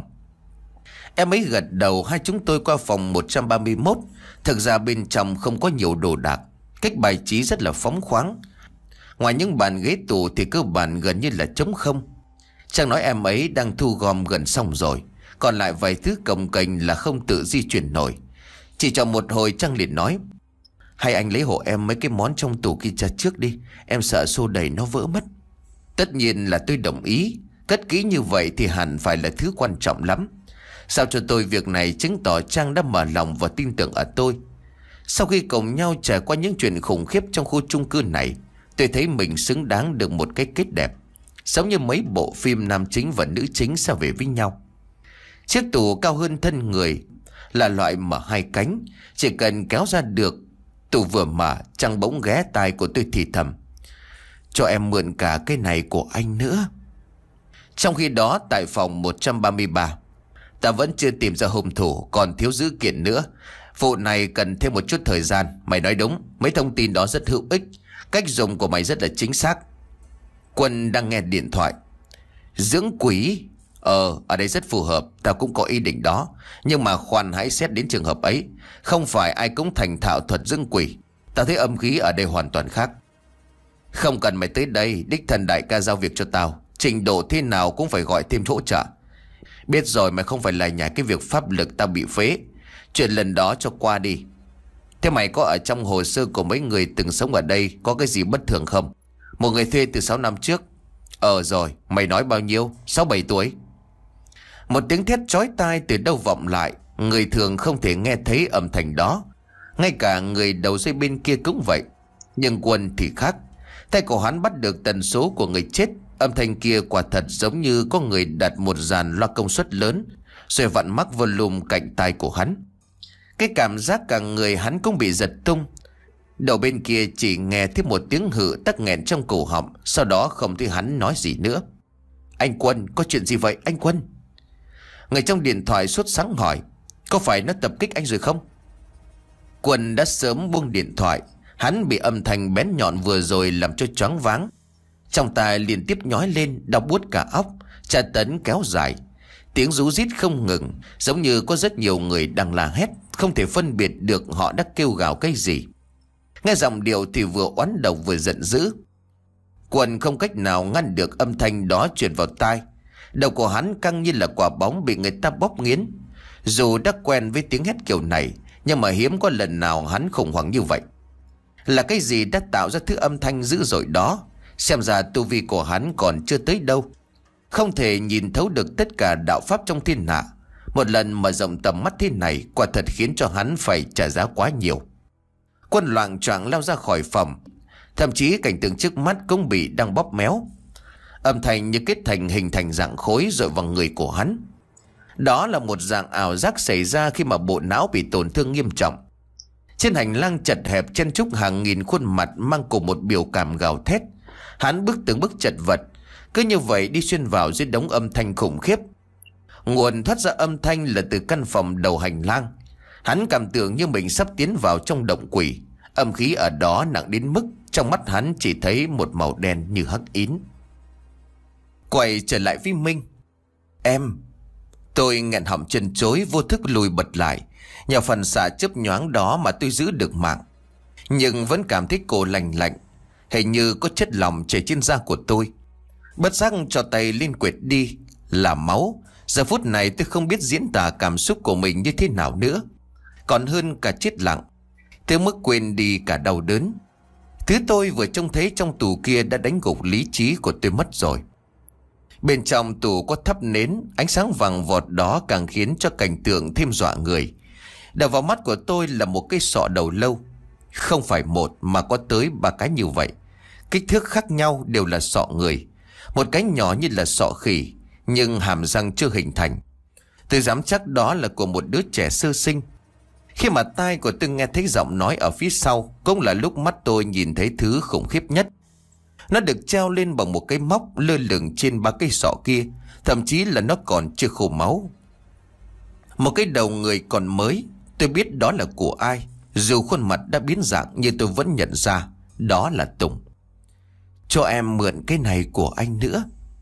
Em ấy gật đầu, hai chúng tôi qua phòng một trăm ba mươi mốt. Thực ra bên trong không có nhiều đồ đạc, cách bài trí rất là phóng khoáng. Ngoài những bàn ghế tủ thì cơ bản gần như là trống không. Trang nói em ấy đang thu gom gần xong rồi, còn lại vài thứ cồng kềnh là không tự di chuyển nổi. Chỉ trong một hồi Trang liền nói: Hay anh lấy hộ em mấy cái món trong tủ kia ra trước đi, em sợ xô đầy nó vỡ mất. Tất nhiên là tôi đồng ý. Cất kỹ như vậy thì hẳn phải là thứ quan trọng lắm. Sao cho tôi việc này chứng tỏ Trang đã mở lòng và tin tưởng ở tôi. Sau khi cùng nhau trải qua những chuyện khủng khiếp trong khu chung cư này, tôi thấy mình xứng đáng được một cái kết đẹp, giống như mấy bộ phim nam chính và nữ chính sẽ về với nhau. Chiếc tủ cao hơn thân người, là loại mở hai cánh, chỉ cần kéo ra được. Tủ vừa mở, Trang bỗng ghé tai của tôi thì thầm: Cho em mượn cả cái này của anh nữa. Trong khi đó tại phòng một trăm ba mươi ba, ta vẫn chưa tìm ra hung thủ, còn thiếu dữ kiện nữa. Vụ này cần thêm một chút thời gian. Mày nói đúng, mấy thông tin đó rất hữu ích. Cách dùng của mày rất là chính xác. Quân đang nghe điện thoại. Dưỡng quỷ? Ờ, ở đây rất phù hợp, tao cũng có ý định đó. Nhưng mà khoan hãy xét đến trường hợp ấy. Không phải ai cũng thành thạo thuật dưỡng quỷ. Tao thấy âm khí ở đây hoàn toàn khác. Không cần mày tới đây, đích thân đại ca giao việc cho tao. Trình độ thế nào cũng phải gọi thêm hỗ trợ. Biết rồi, mày không phải là nhảy cái việc pháp lực tao bị phế. Chuyện lần đó cho qua đi. Thế mày có ở trong hồ sơ của mấy người từng sống ở đây có cái gì bất thường không? Một người thuê từ sáu năm trước. Ờ rồi, mày nói bao nhiêu? Sáu bảy tuổi. Một tiếng thét chói tai từ đâu vọng lại. Người thường không thể nghe thấy âm thanh đó. Ngay cả người đầu dây bên kia cũng vậy. Nhưng Quân thì khác. Tay của hắn bắt được tần số của người chết. Âm thanh kia quả thật giống như có người đặt một dàn loa công suất lớn, rồi vặn mắc volume cạnh tai của hắn. Cái cảm giác cả người hắn cũng bị giật tung. Đầu bên kia chỉ nghe thấy một tiếng hự tắc nghẹn trong cổ họng. Sau đó không thấy hắn nói gì nữa. Anh Quân, có chuyện gì vậy anh Quân? Người trong điện thoại sốt sắng hỏi. Có phải nó tập kích anh rồi không? Quân đã sớm buông điện thoại. Hắn bị âm thanh bén nhọn vừa rồi làm cho choáng váng. Trong tai liên tiếp nhói lên, đau buốt cả óc. Tra tấn kéo dài. Tiếng rú rít không ngừng, giống như có rất nhiều người đang la hét, không thể phân biệt được họ đã kêu gào cái gì. Nghe giọng điệu thì vừa oán độc vừa giận dữ. Quân không cách nào ngăn được âm thanh đó truyền vào tai. Đầu của hắn căng như là quả bóng bị người ta bóp nghiến. Dù đã quen với tiếng hét kiểu này, nhưng mà hiếm có lần nào hắn khủng hoảng như vậy. Là cái gì đã tạo ra thứ âm thanh dữ dội đó? Xem ra tu vi của hắn còn chưa tới đâu. Không thể nhìn thấu được tất cả đạo pháp trong thiên hạ. Một lần mở rộng tầm mắt thế này quả thật khiến cho hắn phải trả giá quá nhiều. Quân loạng choạng lao ra khỏi phòng. Thậm chí cảnh tượng trước mắt cũng bị đang bóp méo. Âm thanh như kết thành hình thành dạng khối dội vào người của hắn. Đó là một dạng ảo giác xảy ra khi mà bộ não bị tổn thương nghiêm trọng. Trên hành lang chật hẹp chen chúc hàng nghìn khuôn mặt mang cùng một biểu cảm gào thét. Hắn bước từng bước chật vật, cứ như vậy đi xuyên vào dưới đống âm thanh khủng khiếp. Nguồn thoát ra âm thanh là từ căn phòng đầu hành lang. Hắn cảm tưởng như mình sắp tiến vào trong động quỷ. Âm khí ở đó nặng đến mức trong mắt hắn chỉ thấy một màu đen như hắc ín. Quay trở lại với Minh. Em. Tôi nghẹn họng chân chối vô thức lùi bật lại. Nhờ phần xạ chớp nhoáng đó mà tôi giữ được mạng. Nhưng vẫn cảm thấy cổ lạnh lạnh. Hình như có chất lỏng chảy trên da của tôi. Bất giác cho tay lên quệt đi. Là máu. Giờ phút này tôi không biết diễn tả cảm xúc của mình như thế nào nữa. Còn hơn cả chết lặng. Tới mức quên đi cả đau đớn. Thứ tôi vừa trông thấy trong tù kia đã đánh gục lý trí của tôi mất rồi. Bên trong tù có thắp nến. Ánh sáng vàng vọt đó càng khiến cho cảnh tượng thêm dọa người. Đập vào mắt của tôi là một cái sọ đầu lâu. Không phải một mà có tới ba cái như vậy. Kích thước khác nhau đều là sọ người. Một cái nhỏ như là sọ khỉ, nhưng hàm răng chưa hình thành. Tôi dám chắc đó là của một đứa trẻ sơ sinh. Khi mà tai của tôi nghe thấy giọng nói ở phía sau, cũng là lúc mắt tôi nhìn thấy thứ khủng khiếp nhất. Nó được treo lên bằng một cái móc lơ lửng trên ba cây sọ kia. Thậm chí là nó còn chưa khô máu. Một cái đầu người còn mới. Tôi biết đó là của ai. Dù khuôn mặt đã biến dạng nhưng tôi vẫn nhận ra đó là Tùng. Cho em mượn cái này của anh nữa.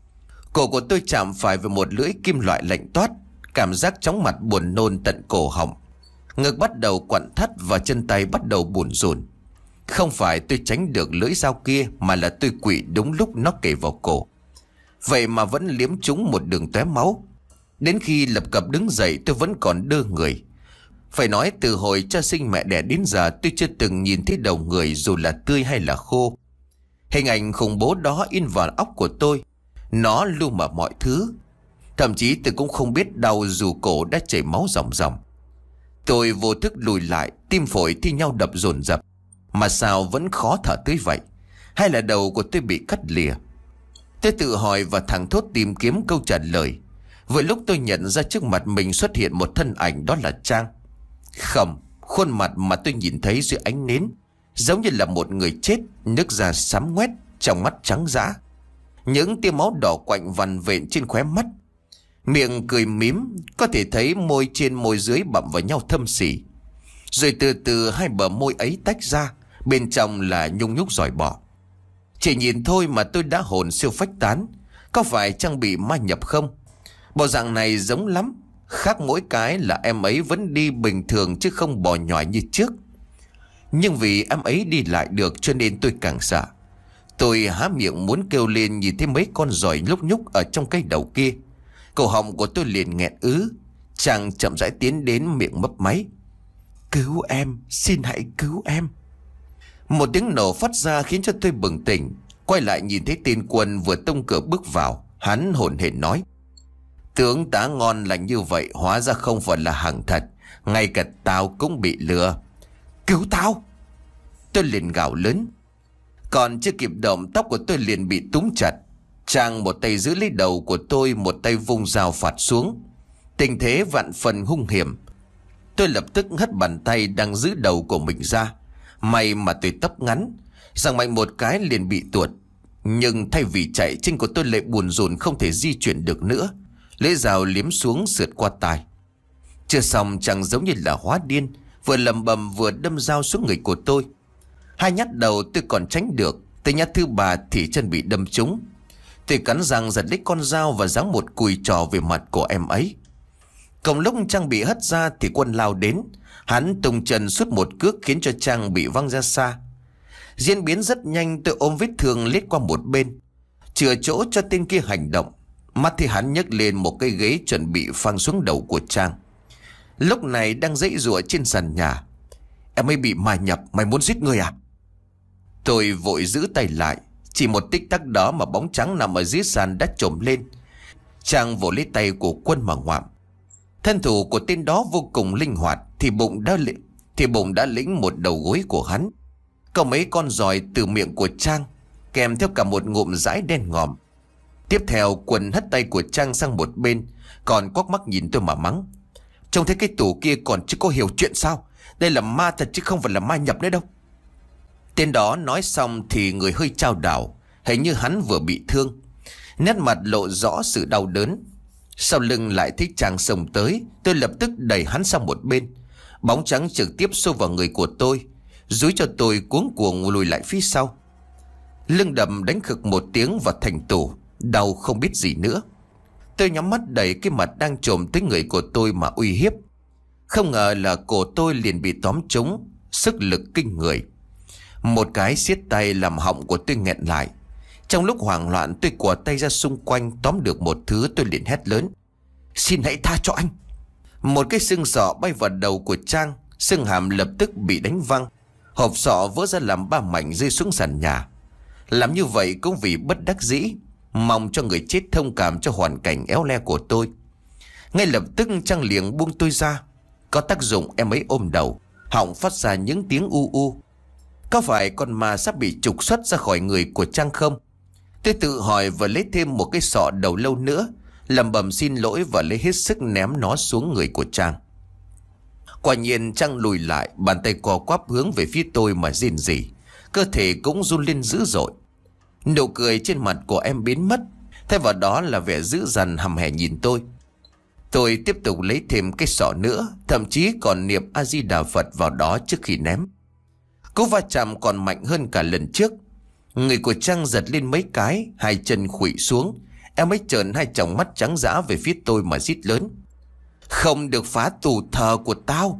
Cổ của tôi chạm phải với một lưỡi kim loại lạnh toát. Cảm giác chóng mặt buồn nôn tận cổ họng. Ngực bắt đầu quặn thắt và chân tay bắt đầu bủn rủn. Không phải tôi tránh được lưỡi dao kia, mà là tôi quỵ đúng lúc nó kề vào cổ. Vậy mà vẫn liếm trúng một đường tóe máu. Đến khi lập cập đứng dậy tôi vẫn còn đơ người. Phải nói từ hồi cho sinh mẹ đẻ đến giờ tôi chưa từng nhìn thấy đầu người dù là tươi hay là khô. Hình ảnh khủng bố đó in vào óc của tôi. Nó lu mờ mọi thứ. Thậm chí tôi cũng không biết đau dù cổ đã chảy máu ròng ròng. Tôi vô thức lùi lại, tim phổi thi nhau đập dồn dập. Mà sao vẫn khó thở tới vậy? Hay là đầu của tôi bị cắt lìa? Tôi tự hỏi và thẳng thốt tìm kiếm câu trả lời. Vừa lúc tôi nhận ra trước mặt mình xuất hiện một thân ảnh, đó là Trang. Không, khuôn mặt mà tôi nhìn thấy dưới ánh nến giống như là một người chết, nước da xám ngoét, trong mắt trắng dã. Những tia máu đỏ quạnh vằn vện trên khóe mắt. Miệng cười mím, có thể thấy môi trên môi dưới bặm vào nhau thâm sỉ. Rồi từ từ hai bờ môi ấy tách ra, bên trong là nhung nhúc giỏi bọ. Chỉ nhìn thôi mà tôi đã hồn siêu phách tán. Có phải Trang bị ma nhập không? Bộ dạng này giống lắm. Khác mỗi cái là em ấy vẫn đi bình thường chứ không bò nhòi như trước. Nhưng vì em ấy đi lại được cho nên tôi càng sợ. Tôi há miệng muốn kêu lên nhìn thấy mấy con giỏi lúc nhúc ở trong cái đầu kia. Cổ họng của tôi liền nghẹn ứ. Chàng chậm rãi tiến đến miệng mấp máy. Cứu em, xin hãy cứu em. Một tiếng nổ phát ra khiến cho tôi bừng tỉnh. Quay lại nhìn thấy tên Quân vừa tung cửa bước vào. Hắn hổn hển nói. Tướng tá ngon lành như vậy hóa ra không phải là hàng thật. Ngay cả tao cũng bị lừa. Cứu tao! Tôi liền gào lớn. Còn chưa kịp động, tóc của tôi liền bị túm chặt. Trang một tay giữ lấy đầu của tôi, một tay vung dao phạt xuống. Tình thế vạn phần hung hiểm. Tôi lập tức hất bàn tay đang giữ đầu của mình ra. May mà tôi tóc ngắn, giằng mạnh một cái liền bị tuột. Nhưng thay vì chạy, chân của tôi lại buồn rùn không thể di chuyển được nữa. Lưỡi dao liếm xuống sượt qua tai. Chưa xong, chàng giống như là hóa điên, vừa lầm bầm vừa đâm dao xuống người của tôi. Hai nhát đầu tôi còn tránh được, tới nhát thứ ba thì chân bị đâm trúng. Tôi cắn răng giật lấy con dao và giáng một cùi trò về mặt của em ấy. Cùng lúc Trang bị hất ra thì Quân lao đến. Hắn tung chân sút một cước khiến cho Trang bị văng ra xa. Diễn biến rất nhanh, tôi ôm vết thương lết qua một bên, chừa chỗ cho tên kia hành động. Mắt thì hắn nhấc lên một cây ghế chuẩn bị phang xuống đầu của Trang. Lúc này đang giãy giụa trên sàn nhà. Em ấy bị ma nhập, mày muốn giết người à? Tôi vội giữ tay lại. Chỉ một tích tắc đó mà bóng trắng nằm ở dưới sàn đã trồm lên. Trang vỗ lấy tay của Quân mà ngoạm. Thân thủ của tên đó vô cùng linh hoạt, thì bụng đã lĩnh, thì bụng đã lĩnh một đầu gối của hắn. Có mấy con giòi từ miệng của Trang, kèm theo cả một ngụm dãi đen ngòm. Tiếp theo Quân hất tay của Trang sang một bên, còn quắc mắt nhìn tôi mà mắng. Trông thấy cái tủ kia còn chưa có hiểu chuyện sao? Đây là ma thật chứ không phải là ma nhập nữa đâu. Tên đó nói xong thì người hơi chao đảo, hình như hắn vừa bị thương. Nét mặt lộ rõ sự đau đớn. Sau lưng lại thấy Trang xông tới, tôi lập tức đẩy hắn sang một bên. Bóng trắng trực tiếp xô vào người của tôi, dúi cho tôi cuống cuồng lùi lại phía sau. Lưng đầm đánh khực một tiếng vào thành tủ, đau không biết gì nữa. Tôi nhắm mắt đẩy cái mặt đang trồm tới người của tôi mà uy hiếp. Không ngờ là cổ tôi liền bị tóm trúng, sức lực kinh người. Một cái siết tay làm họng của tôi nghẹn lại. Trong lúc hoảng loạn, tôi quờ tay ra xung quanh, tóm được một thứ, tôi liền hét lớn. Xin hãy tha cho anh. Một cái xương sọ bay vào đầu của Trang, xương hàm lập tức bị đánh văng. Hộp sọ vỡ ra làm ba mảnh rơi xuống sàn nhà. Làm như vậy cũng vì bất đắc dĩ, mong cho người chết thông cảm cho hoàn cảnh éo le của tôi. Ngay lập tức Trang liền buông tôi ra. Có tác dụng, em ấy ôm đầu, họng phát ra những tiếng u u. Có phải con ma sắp bị trục xuất ra khỏi người của Trang không? Tôi tự hỏi và lấy thêm một cái sọ đầu lâu nữa, lẩm bẩm xin lỗi và lấy hết sức ném nó xuống người của Trang. Quả nhiên Trang lùi lại, bàn tay co quắp hướng về phía tôi mà rên rỉ, cơ thể cũng run lên dữ dội. Nụ cười trên mặt của em biến mất, thay vào đó là vẻ dữ dằn hầm hè nhìn tôi. Tôi tiếp tục lấy thêm cái sọ nữa, thậm chí còn niệm A Di Đà Phật vào đó trước khi ném. Cú va chạm còn mạnh hơn cả lần trước. Người của Trang giật lên mấy cái, hai chân khuỵu xuống. Em ấy trợn hai tròng mắt trắng dã về phía tôi mà rít lớn. Không được phá tù thờ của tao.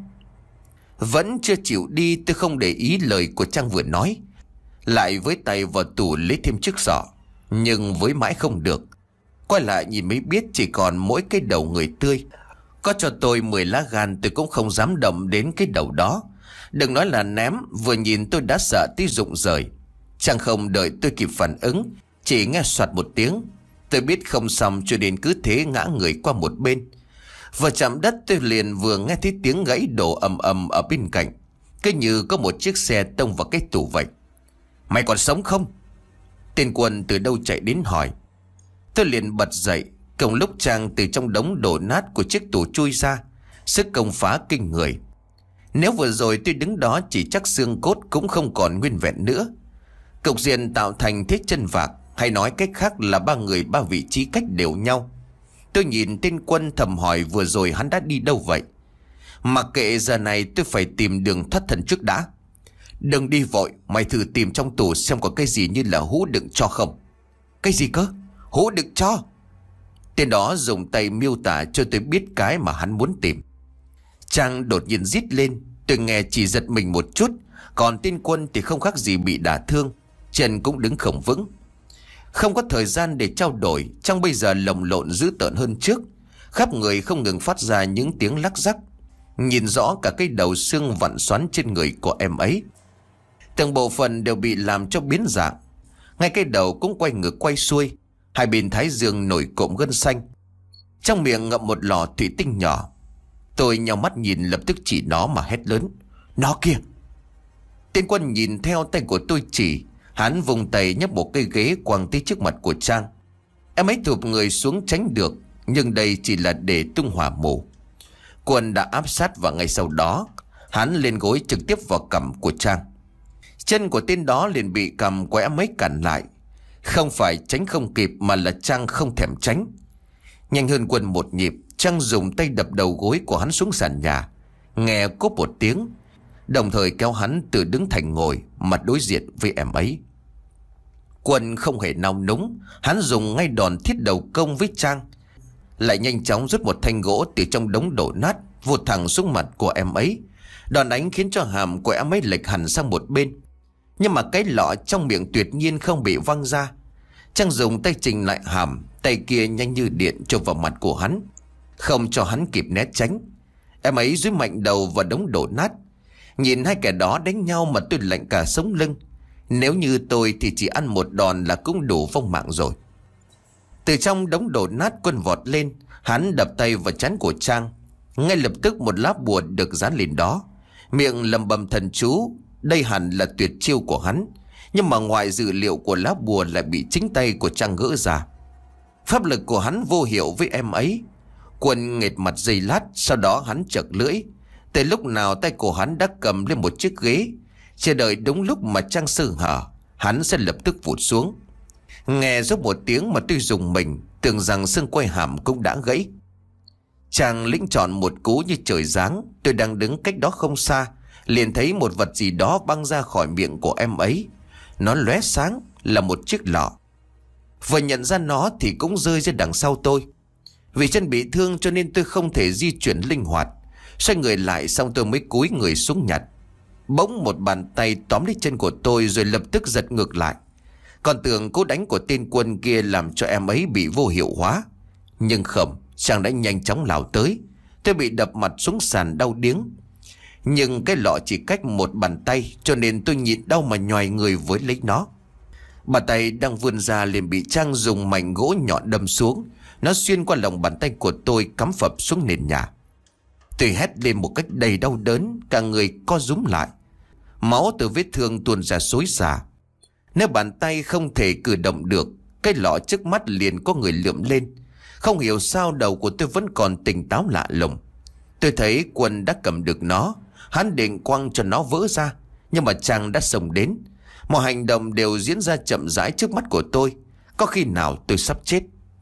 Vẫn chưa chịu đi, tôi không để ý lời của Trang vừa nói, lại với tay vào tủ lấy thêm chiếc sọ. Nhưng với mãi không được. Quay lại nhìn mới biết chỉ còn mỗi cái đầu người tươi. Có cho tôi mười lá gan tôi cũng không dám động đến cái đầu đó. Đừng nói là ném, vừa nhìn tôi đã sợ tí rụng rời. Chẳng không đợi tôi kịp phản ứng, chỉ nghe soạt một tiếng. Tôi biết không xong cho đến cứ thế ngã người qua một bên. Vừa chạm đất tôi liền vừa nghe thấy tiếng gãy đổ ầm ầm ở bên cạnh, cứ như có một chiếc xe tông vào cái tủ vậy. Mày còn sống không? Tên Quân từ đâu chạy đến hỏi. Tôi liền bật dậy. Cùng lúc Trang từ trong đống đổ nát của chiếc tủ chui ra, sức công phá kinh người. Nếu vừa rồi tôi đứng đó chỉ chắc xương cốt cũng không còn nguyên vẹn nữa. Cục diện tạo thành thế chân vạc, hay nói cách khác là ba người ba vị trí cách đều nhau. Tôi nhìn tên Quân thầm hỏi vừa rồi hắn đã đi đâu vậy. Mặc kệ, giờ này tôi phải tìm đường thoát thân trước đã. Đừng đi vội, mày thử tìm trong tủ xem có cái gì như là hũ đựng tro không. Cái gì cơ? Hũ đựng tro? Tên đó dùng tay miêu tả cho tôi biết cái mà hắn muốn tìm. Trang đột nhiên rít lên, tôi nghe chỉ giật mình một chút. Còn tên Quân thì không khác gì bị đả thương, chân cũng đứng không vững. Không có thời gian để trao đổi, Trang bây giờ lồng lộn dữ tợn hơn trước. Khắp người không ngừng phát ra những tiếng lắc rắc. Nhìn rõ cả cái đầu xương vặn xoắn trên người của em ấy. Từng bộ phận đều bị làm cho biến dạng. Ngay cái đầu cũng quay ngược quay xuôi, hai bên thái dương nổi cộm gân xanh. Trong miệng ngậm một lọ thủy tinh nhỏ. Tôi nhào mắt nhìn, lập tức chỉ nó mà hét lớn. Nó kìa! Tên Quân nhìn theo tay của tôi chỉ. Hắn vùng tay nhấc một cây ghế quăng tới trước mặt của Trang. Em ấy thụp người xuống tránh được. nhưng đây chỉ là để tung hỏa mù. Quân đã áp sát và ngay sau đó hắn lên gối trực tiếp vào cằm của Trang. Chân của tên đó liền bị cằm của em ấy cản lại. Không phải tránh không kịp mà là Trang không thèm tránh. Nhanh hơn Quân một nhịp, Trang dùng tay đập đầu gối của hắn xuống sàn nhà, nghe cốp một tiếng, đồng thời kéo hắn từ đứng thành ngồi, mặt đối diện với em ấy. Quân không hề nao núng, hắn dùng ngay đòn thiết đầu công với Trang, lại nhanh chóng rút một thanh gỗ từ trong đống đổ nát, vụt thẳng xuống mặt của em ấy. Đòn đánh khiến cho hàm của em ấy lệch hẳn sang một bên, nhưng mà cái lọ trong miệng tuyệt nhiên không bị văng ra. Trang dùng tay chỉnh lại hàm, tay kia nhanh như điện chộp vào mặt của hắn, không cho hắn kịp né tránh. Em ấy dúi mạnh đầu vào đống đổ nát. Nhìn hai kẻ đó đánh nhau mà tôi lạnh cả sống lưng. Nếu như tôi thì chỉ ăn một đòn là cũng đủ vong mạng rồi. Từ trong đống đổ nát, Quân vọt lên, hắn đập tay vào trán của Trang. Ngay lập tức một lá bùa được dán lên đó, miệng lầm bầm thần chú. Đây hẳn là tuyệt chiêu của hắn, nhưng mà ngoài dự liệu của lá bùa lại bị chính tay của Trang gỡ ra. Pháp lực của hắn vô hiệu với em ấy. Quân nghệt mặt giây lát, sau đó hắn chật lưỡi. Từ lúc nào tay của hắn đã cầm lên một chiếc ghế, chờ đợi đúng lúc mà Trang sơ hở, hắn sẽ lập tức vụt xuống. Nghe rốt một tiếng mà tôi dùng mình, tưởng rằng xương quai hàm cũng đã gãy. Trang lĩnh chọn một cú như trời giáng. Tôi đang đứng cách đó không xa, liền thấy một vật gì đó băng ra khỏi miệng của em ấy. Nó lóe sáng, là một chiếc lọ. Vừa nhận ra nó thì cũng rơi ra đằng sau tôi. Vì chân bị thương cho nên tôi không thể di chuyển linh hoạt. Xoay người lại xong tôi mới cúi người xuống nhặt. Bỗng một bàn tay tóm lấy chân của tôi rồi lập tức giật ngược lại. Còn tưởng cú đánh của tên Quân kia làm cho em ấy bị vô hiệu hóa. Nhưng không, Trang đã nhanh chóng lao tới. Tôi bị đập mặt xuống sàn đau điếng. Nhưng cái lọ chỉ cách một bàn tay, cho nên tôi nhịn đau mà nhoài người với lấy nó. Bàn tay đang vươn ra liền bị Trang dùng mảnh gỗ nhọn đâm xuống. Nó xuyên qua lòng bàn tay của tôi, cắm phập xuống nền nhà. Tôi hét lên một cách đầy đau đớn, cả người co rúm lại. Máu từ vết thương tuôn ra xối xả. Nếu bàn tay không thể cử động được, cái lọ trước mắt liền có người lượm lên. Không hiểu sao đầu của tôi vẫn còn tỉnh táo lạ lùng. Tôi thấy Quân đã cầm được nó, hắn định quăng cho nó vỡ ra, nhưng mà Trang đã xông đến. Mọi hành động đều diễn ra chậm rãi trước mắt của tôi. Có khi nào tôi sắp chết.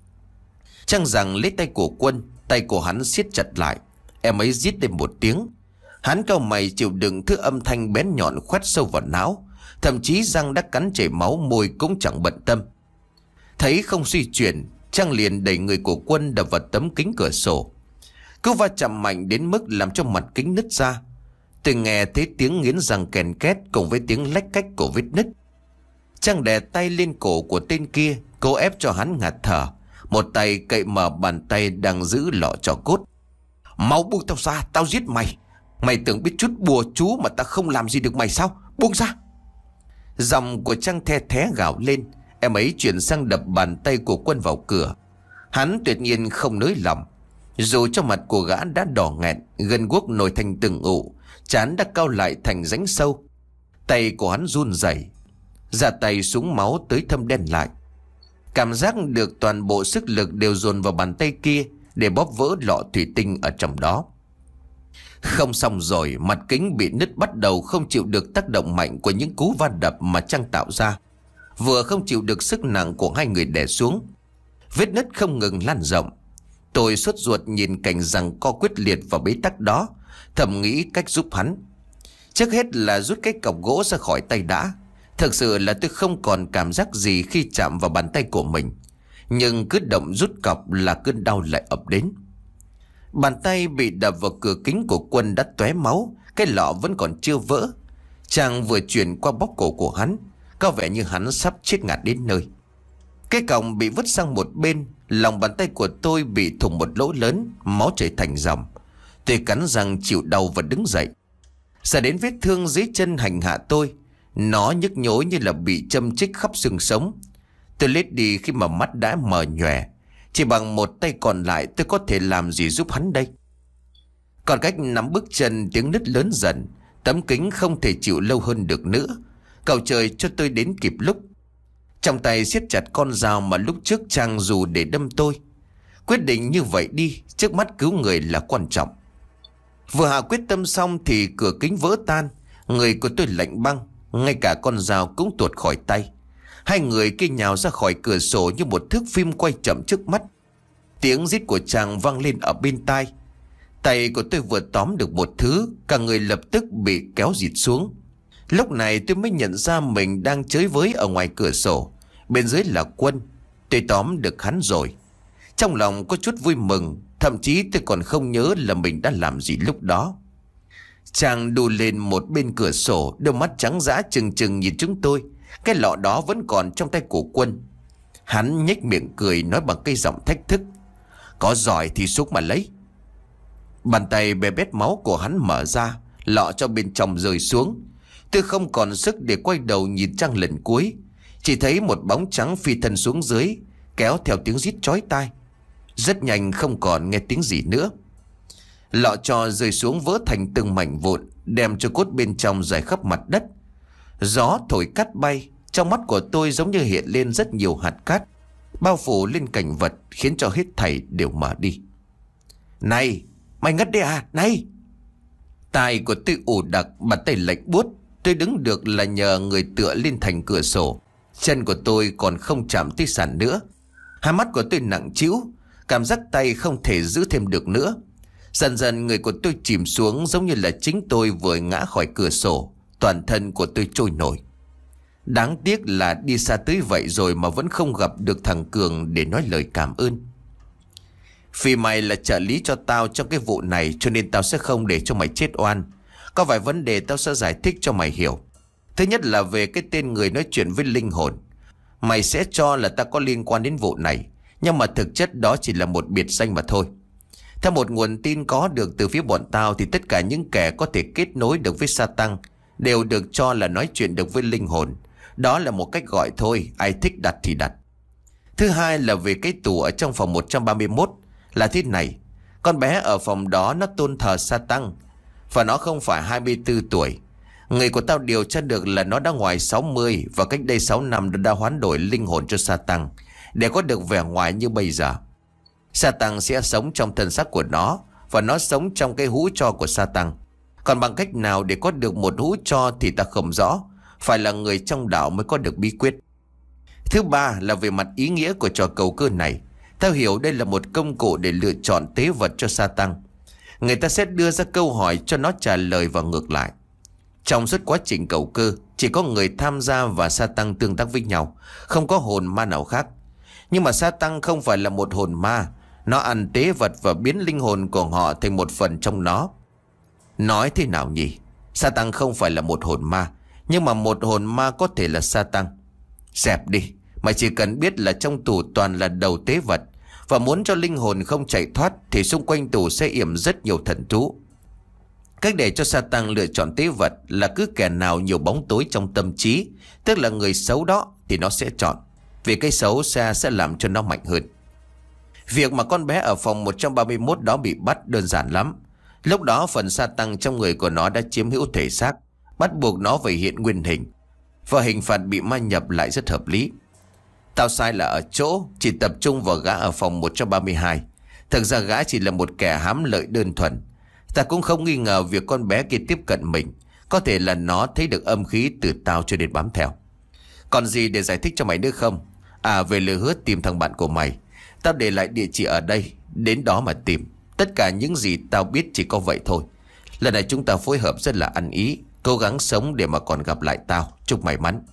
Trang giằng lấy tay của Quân, tay của hắn siết chặt lại. Em ấy rít lên một tiếng. Hắn cau mày chịu đựng thứ âm thanh bén nhọn khoét sâu vào não. Thậm chí răng đã cắn chảy máu, môi cũng chẳng bận tâm. Thấy không suy chuyển, Trang liền đẩy người của Quân đập vào tấm kính cửa sổ. Cứ va chạm mạnh đến mức làm cho mặt kính nứt ra. Tôi nghe thấy tiếng nghiến răng kèn két cùng với tiếng lách cách của vết nứt. Trang đè tay lên cổ của tên kia, cố ép cho hắn ngạt thở. Một tay cậy mở bàn tay đang giữ lọ tro cốt. Mau buông tao ra, tao giết mày. Mày tưởng biết chút bùa chú mà ta không làm gì được mày sao? Buông ra. Giọng của Trang the thé gào lên. Em ấy chuyển sang đập bàn tay của Quân vào cửa. Hắn tuyệt nhiên không nới lòng. Dù cho mặt của gã đã đỏ nghẹt, gân guốc nổi thành từng ụ, trán đã cao lại thành rãnh sâu. Tay của hắn run rẩy, ra tay súng máu tới thâm đen lại. Cảm giác được toàn bộ sức lực đều dồn vào bàn tay kia để bóp vỡ lọ thủy tinh ở trong đó. Không xong rồi, mặt kính bị nứt bắt đầu không chịu được tác động mạnh của những cú va đập mà Trang tạo ra. Vừa không chịu được sức nặng của hai người đè xuống. Vết nứt không ngừng lan rộng. Tôi sốt ruột nhìn cảnh rằng co quyết liệt và bế tắc đó, thầm nghĩ cách giúp hắn. Trước hết là rút cái cọc gỗ ra khỏi tay đã. Thực sự là tôi không còn cảm giác gì khi chạm vào bàn tay của mình. Nhưng cứ động rút cọc là cơn đau lại ập đến. Bàn tay bị đập vào cửa kính của Quân đã tóe máu. Cái lọ vẫn còn chưa vỡ. Chàng vừa chuyển qua bóp cổ của hắn, có vẻ như hắn sắp chết ngạt đến nơi. Cái còng bị vứt sang một bên. Lòng bàn tay của tôi bị thủng một lỗ lớn, máu chảy thành dòng. Tôi cắn răng chịu đau và đứng dậy. Sẽ đến vết thương dưới chân hành hạ tôi. Nó nhức nhối như là bị châm chích khắp xương sống. Tôi lết đi khi mà mắt đã mờ nhòe. Chỉ bằng một tay còn lại tôi có thể làm gì giúp hắn đây? Còn cách nắm bước chân, tiếng nứt lớn dần. Tấm kính không thể chịu lâu hơn được nữa. Cầu trời cho tôi đến kịp lúc. Trong tay siết chặt con dao mà lúc trước Trang dù để đâm tôi. Quyết định như vậy đi, trước mắt cứu người là quan trọng. Vừa hạ quyết tâm xong thì cửa kính vỡ tan. Người của tôi lạnh băng, ngay cả con dao cũng tuột khỏi tay. Hai người kia nhào ra khỏi cửa sổ như một thước phim quay chậm trước mắt. Tiếng rít của chàng vang lên ở bên tai. Tay của tôi vừa tóm được một thứ, cả người lập tức bị kéo dịt xuống. Lúc này tôi mới nhận ra mình đang chới với ở ngoài cửa sổ. Bên dưới là Quân. Tôi tóm được hắn rồi. Trong lòng có chút vui mừng, thậm chí tôi còn không nhớ là mình đã làm gì lúc đó. Chàng đù lên một bên cửa sổ, đôi mắt trắng dã trừng trừng nhìn chúng tôi. Cái lọ đó vẫn còn trong tay của Quân. Hắn nhếch miệng cười nói bằng cái giọng thách thức: "Có giỏi thì xúc mà lấy." Bàn tay bê bết máu của hắn mở ra, lọ cho bên trong rơi xuống. Tôi không còn sức để quay đầu nhìn Trang lần cuối. Chỉ thấy một bóng trắng phi thân xuống dưới, kéo theo tiếng rít chói tai. Rất nhanh không còn nghe tiếng gì nữa. Lọ trò rơi xuống vỡ thành từng mảnh vụn, đem cho cốt bên trong rải khắp mặt đất. Gió thổi cát bay, trong mắt của tôi giống như hiện lên rất nhiều hạt cát, bao phủ lên cảnh vật, khiến cho hết thảy đều mở đi. "Này, mày ngất đi à, này!" Tai của tôi ù đặc, bàn tay lạnh buốt. Tôi đứng được là nhờ người tựa lên thành cửa sổ. Chân của tôi còn không chạm tới sàn nữa. Hai mắt của tôi nặng trĩu, cảm giác tay không thể giữ thêm được nữa. Dần dần người của tôi chìm xuống, giống như là chính tôi vừa ngã khỏi cửa sổ. Toàn thân của tôi trôi nổi. Đáng tiếc là đi xa tới vậy rồi mà vẫn không gặp được thằng Cường để nói lời cảm ơn. "Vì mày là trợ lý cho tao trong cái vụ này, cho nên tao sẽ không để cho mày chết oan. Có vài vấn đề tao sẽ giải thích cho mày hiểu. Thứ nhất là về cái tên người nói chuyện với linh hồn. Mày sẽ cho là ta có liên quan đến vụ này, nhưng mà thực chất đó chỉ là một biệt danh mà thôi. Theo một nguồn tin có được từ phía bọn tao thì tất cả những kẻ có thể kết nối được với Satan đều được cho là nói chuyện được với linh hồn. Đó là một cách gọi thôi, ai thích đặt thì đặt. Thứ hai là về cái tủ ở trong phòng một trăm ba mươi mốt. Là thế này, con bé ở phòng đó nó tôn thờ Satan, và nó không phải hai mươi tư tuổi. Người của tao điều tra được là nó đã ngoài sáu mươi, và cách đây sáu năm nó đã hoán đổi linh hồn cho Satan để có được vẻ ngoài như bây giờ. Satan sẽ sống trong thân xác của nó, và nó sống trong cái hũ tro của Satan. Còn bằng cách nào để có được một hũ tro thì ta không rõ, phải là người trong đạo mới có được bí quyết. Thứ ba là về mặt ý nghĩa của trò cầu cơ này. Tao hiểu đây là một công cụ để lựa chọn tế vật cho Satan. Người ta sẽ đưa ra câu hỏi cho nó trả lời và ngược lại. Trong suốt quá trình cầu cơ, chỉ có người tham gia và Satan tương tác với nhau, không có hồn ma nào khác. Nhưng mà Satan không phải là một hồn ma. Nó ăn tế vật và biến linh hồn của họ thành một phần trong nó. Nói thế nào nhỉ? Satan không phải là một hồn ma, nhưng mà một hồn ma có thể là Satan. Dẹp đi, mày chỉ cần biết là trong tủ toàn là đầu tế vật, và muốn cho linh hồn không chạy thoát thì xung quanh tủ sẽ yểm rất nhiều thần thú. Cách để cho Satan lựa chọn tế vật là cứ kẻ nào nhiều bóng tối trong tâm trí, tức là người xấu đó, thì nó sẽ chọn. Vì cái xấu xa sẽ làm cho nó mạnh hơn. Việc mà con bé ở phòng một trăm ba mươi mốt đó bị bắt đơn giản lắm. Lúc đó phần Satan trong người của nó đã chiếm hữu thể xác, bắt buộc nó phải hiện nguyên hình, và hình phạt bị ma nhập lại rất hợp lý. Tao sai là ở chỗ chỉ tập trung vào gã ở phòng một trăm ba mươi hai. Thực ra gã chỉ là một kẻ hám lợi đơn thuần. Ta cũng không nghi ngờ việc con bé kia tiếp cận mình. Có thể là nó thấy được âm khí từ tao cho nên bám theo. Còn gì để giải thích cho mày nữa không? À, về lời hứa tìm thằng bạn của mày, tao để lại địa chỉ ở đây, đến đó mà tìm. Tất cả những gì tao biết chỉ có vậy thôi. Lần này chúng ta phối hợp rất là ăn ý, cố gắng sống để mà còn gặp lại tao. Chúc may mắn.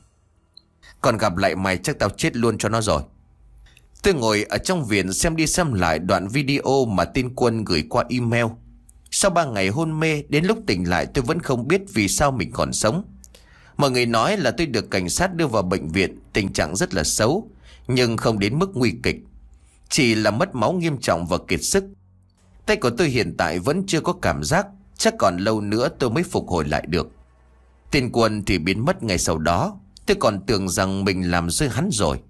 Còn gặp lại mày chắc tao chết luôn cho nó rồi. Tôi ngồi ở trong viện xem đi xem lại đoạn video mà tên Quân gửi qua email. Sau ba ngày hôn mê, đến lúc tỉnh lại tôi vẫn không biết vì sao mình còn sống. Mọi người nói là tôi được cảnh sát đưa vào bệnh viện, tình trạng rất là xấu, nhưng không đến mức nguy kịch. Chỉ là mất máu nghiêm trọng và kiệt sức. Tay của tôi hiện tại vẫn chưa có cảm giác, chắc còn lâu nữa tôi mới phục hồi lại được. Tên Quân thì biến mất ngay sau đó. Tôi còn tưởng rằng mình làm rơi hắn rồi.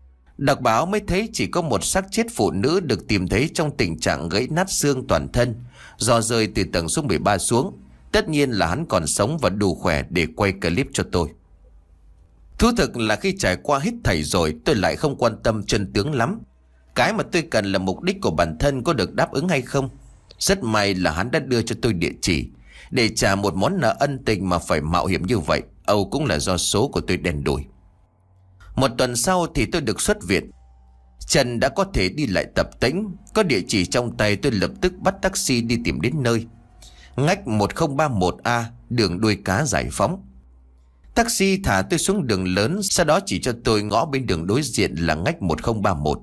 Đọc báo mới thấy chỉ có một xác chết phụ nữ được tìm thấy trong tình trạng gãy nát xương toàn thân do rơi từ tầng số mười ba xuống. Tất nhiên là hắn còn sống và đủ khỏe để quay clip cho tôi. Thú thực là khi trải qua hết thảy rồi, tôi lại không quan tâm chân tướng lắm. Cái mà tôi cần là mục đích của bản thân có được đáp ứng hay không. Rất may là hắn đã đưa cho tôi địa chỉ. Để trả một món nợ ân tình mà phải mạo hiểm như vậy, âu cũng là do số của tôi đen đủi. Một tuần sau thì tôi được xuất viện. Trần đã có thể đi lại tập tễnh. Có địa chỉ trong tay, tôi lập tức bắt taxi đi tìm đến nơi. Ngách một không ba mốt A, đường đuôi cá Giải Phóng. Taxi thả tôi xuống đường lớn, sau đó chỉ cho tôi ngõ bên đường đối diện là ngách một không ba mốt.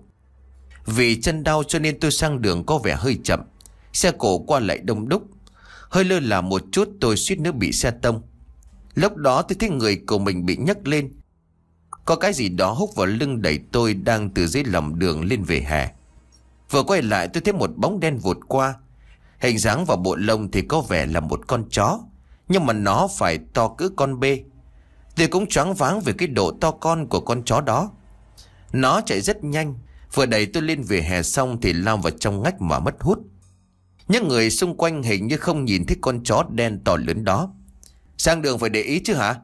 Vì chân đau cho nên tôi sang đường có vẻ hơi chậm. Xe cộ qua lại đông đúc. Hơi lơ là một chút tôi suýt nữa bị xe tông. Lúc đó tôi thấy người của mình bị nhấc lên. Có cái gì đó húc vào lưng đẩy tôi đang từ dưới lòng đường lên về hè. Vừa quay lại tôi thấy một bóng đen vụt qua. Hình dáng và bộ lông thì có vẻ là một con chó, nhưng mà nó phải to cỡ con bê. Tôi cũng choáng váng về cái độ to con của con chó đó. Nó chạy rất nhanh. Vừa đẩy tôi lên về hè xong thì lao vào trong ngách mà mất hút. Những người xung quanh hình như không nhìn thấy con chó đen to lớn đó. Sang đường phải để ý chứ hả?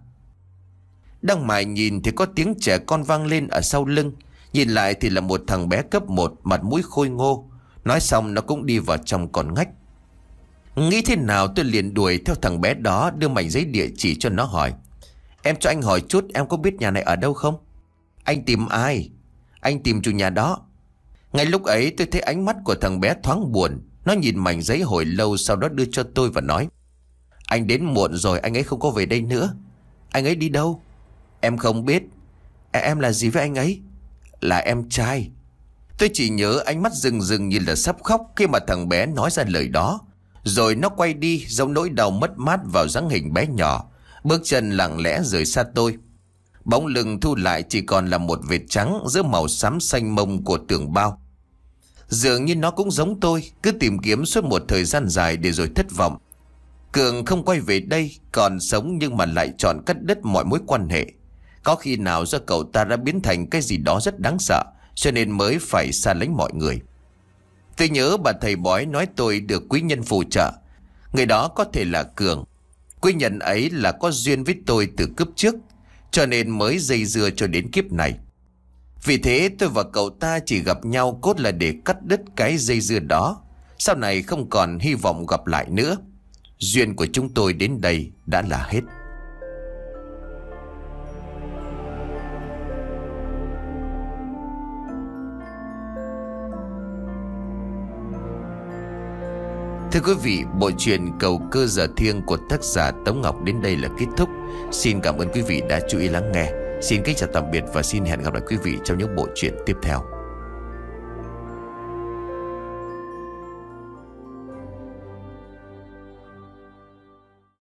Đang mải nhìn thì có tiếng trẻ con vang lên ở sau lưng. Nhìn lại thì là một thằng bé cấp một, mặt mũi khôi ngô. Nói xong nó cũng đi vào trong con ngách. Nghĩ thế nào tôi liền đuổi theo thằng bé đó, đưa mảnh giấy địa chỉ cho nó hỏi. Em cho anh hỏi chút, em có biết nhà này ở đâu không? Anh tìm ai? Anh tìm chủ nhà đó. Ngay lúc ấy tôi thấy ánh mắt của thằng bé thoáng buồn. Nó nhìn mảnh giấy hồi lâu, sau đó đưa cho tôi và nói. Anh đến muộn rồi, anh ấy không có về đây nữa. Anh ấy đi đâu? Em không biết. À, em là gì với anh ấy? Là em trai. Tôi chỉ nhớ ánh mắt rừng rừng như là sắp khóc khi mà thằng bé nói ra lời đó. Rồi nó quay đi, giấu nỗi đau mất mát vào dáng hình bé nhỏ, bước chân lặng lẽ rời xa tôi. Bóng lưng thu lại chỉ còn là một vệt trắng giữa màu xám xanh mông của tường bao. Dường như nó cũng giống tôi, cứ tìm kiếm suốt một thời gian dài để rồi thất vọng. Cường không quay về đây, còn sống nhưng mà lại chọn cắt đứt mọi mối quan hệ. Có khi nào do cậu ta đã biến thành cái gì đó rất đáng sợ, cho nên mới phải xa lánh mọi người. Tôi nhớ bà thầy bói nói tôi được quý nhân phù trợ. Người đó có thể là Cường. Quý nhân ấy là có duyên với tôi từ kiếp trước, cho nên mới dây dưa cho đến kiếp này. Vì thế tôi và cậu ta chỉ gặp nhau cốt là để cắt đứt cái dây dưa đó. Sau này không còn hy vọng gặp lại nữa. Duyên của chúng tôi đến đây đã là hết. Thưa quý vị, bộ truyện Cầu Cơ Giờ Thiêng của tác giả Tống Ngọc đến đây là kết thúc. Xin cảm ơn quý vị đã chú ý lắng nghe. Xin kính chào tạm biệt và xin hẹn gặp lại quý vị trong những bộ truyện tiếp theo.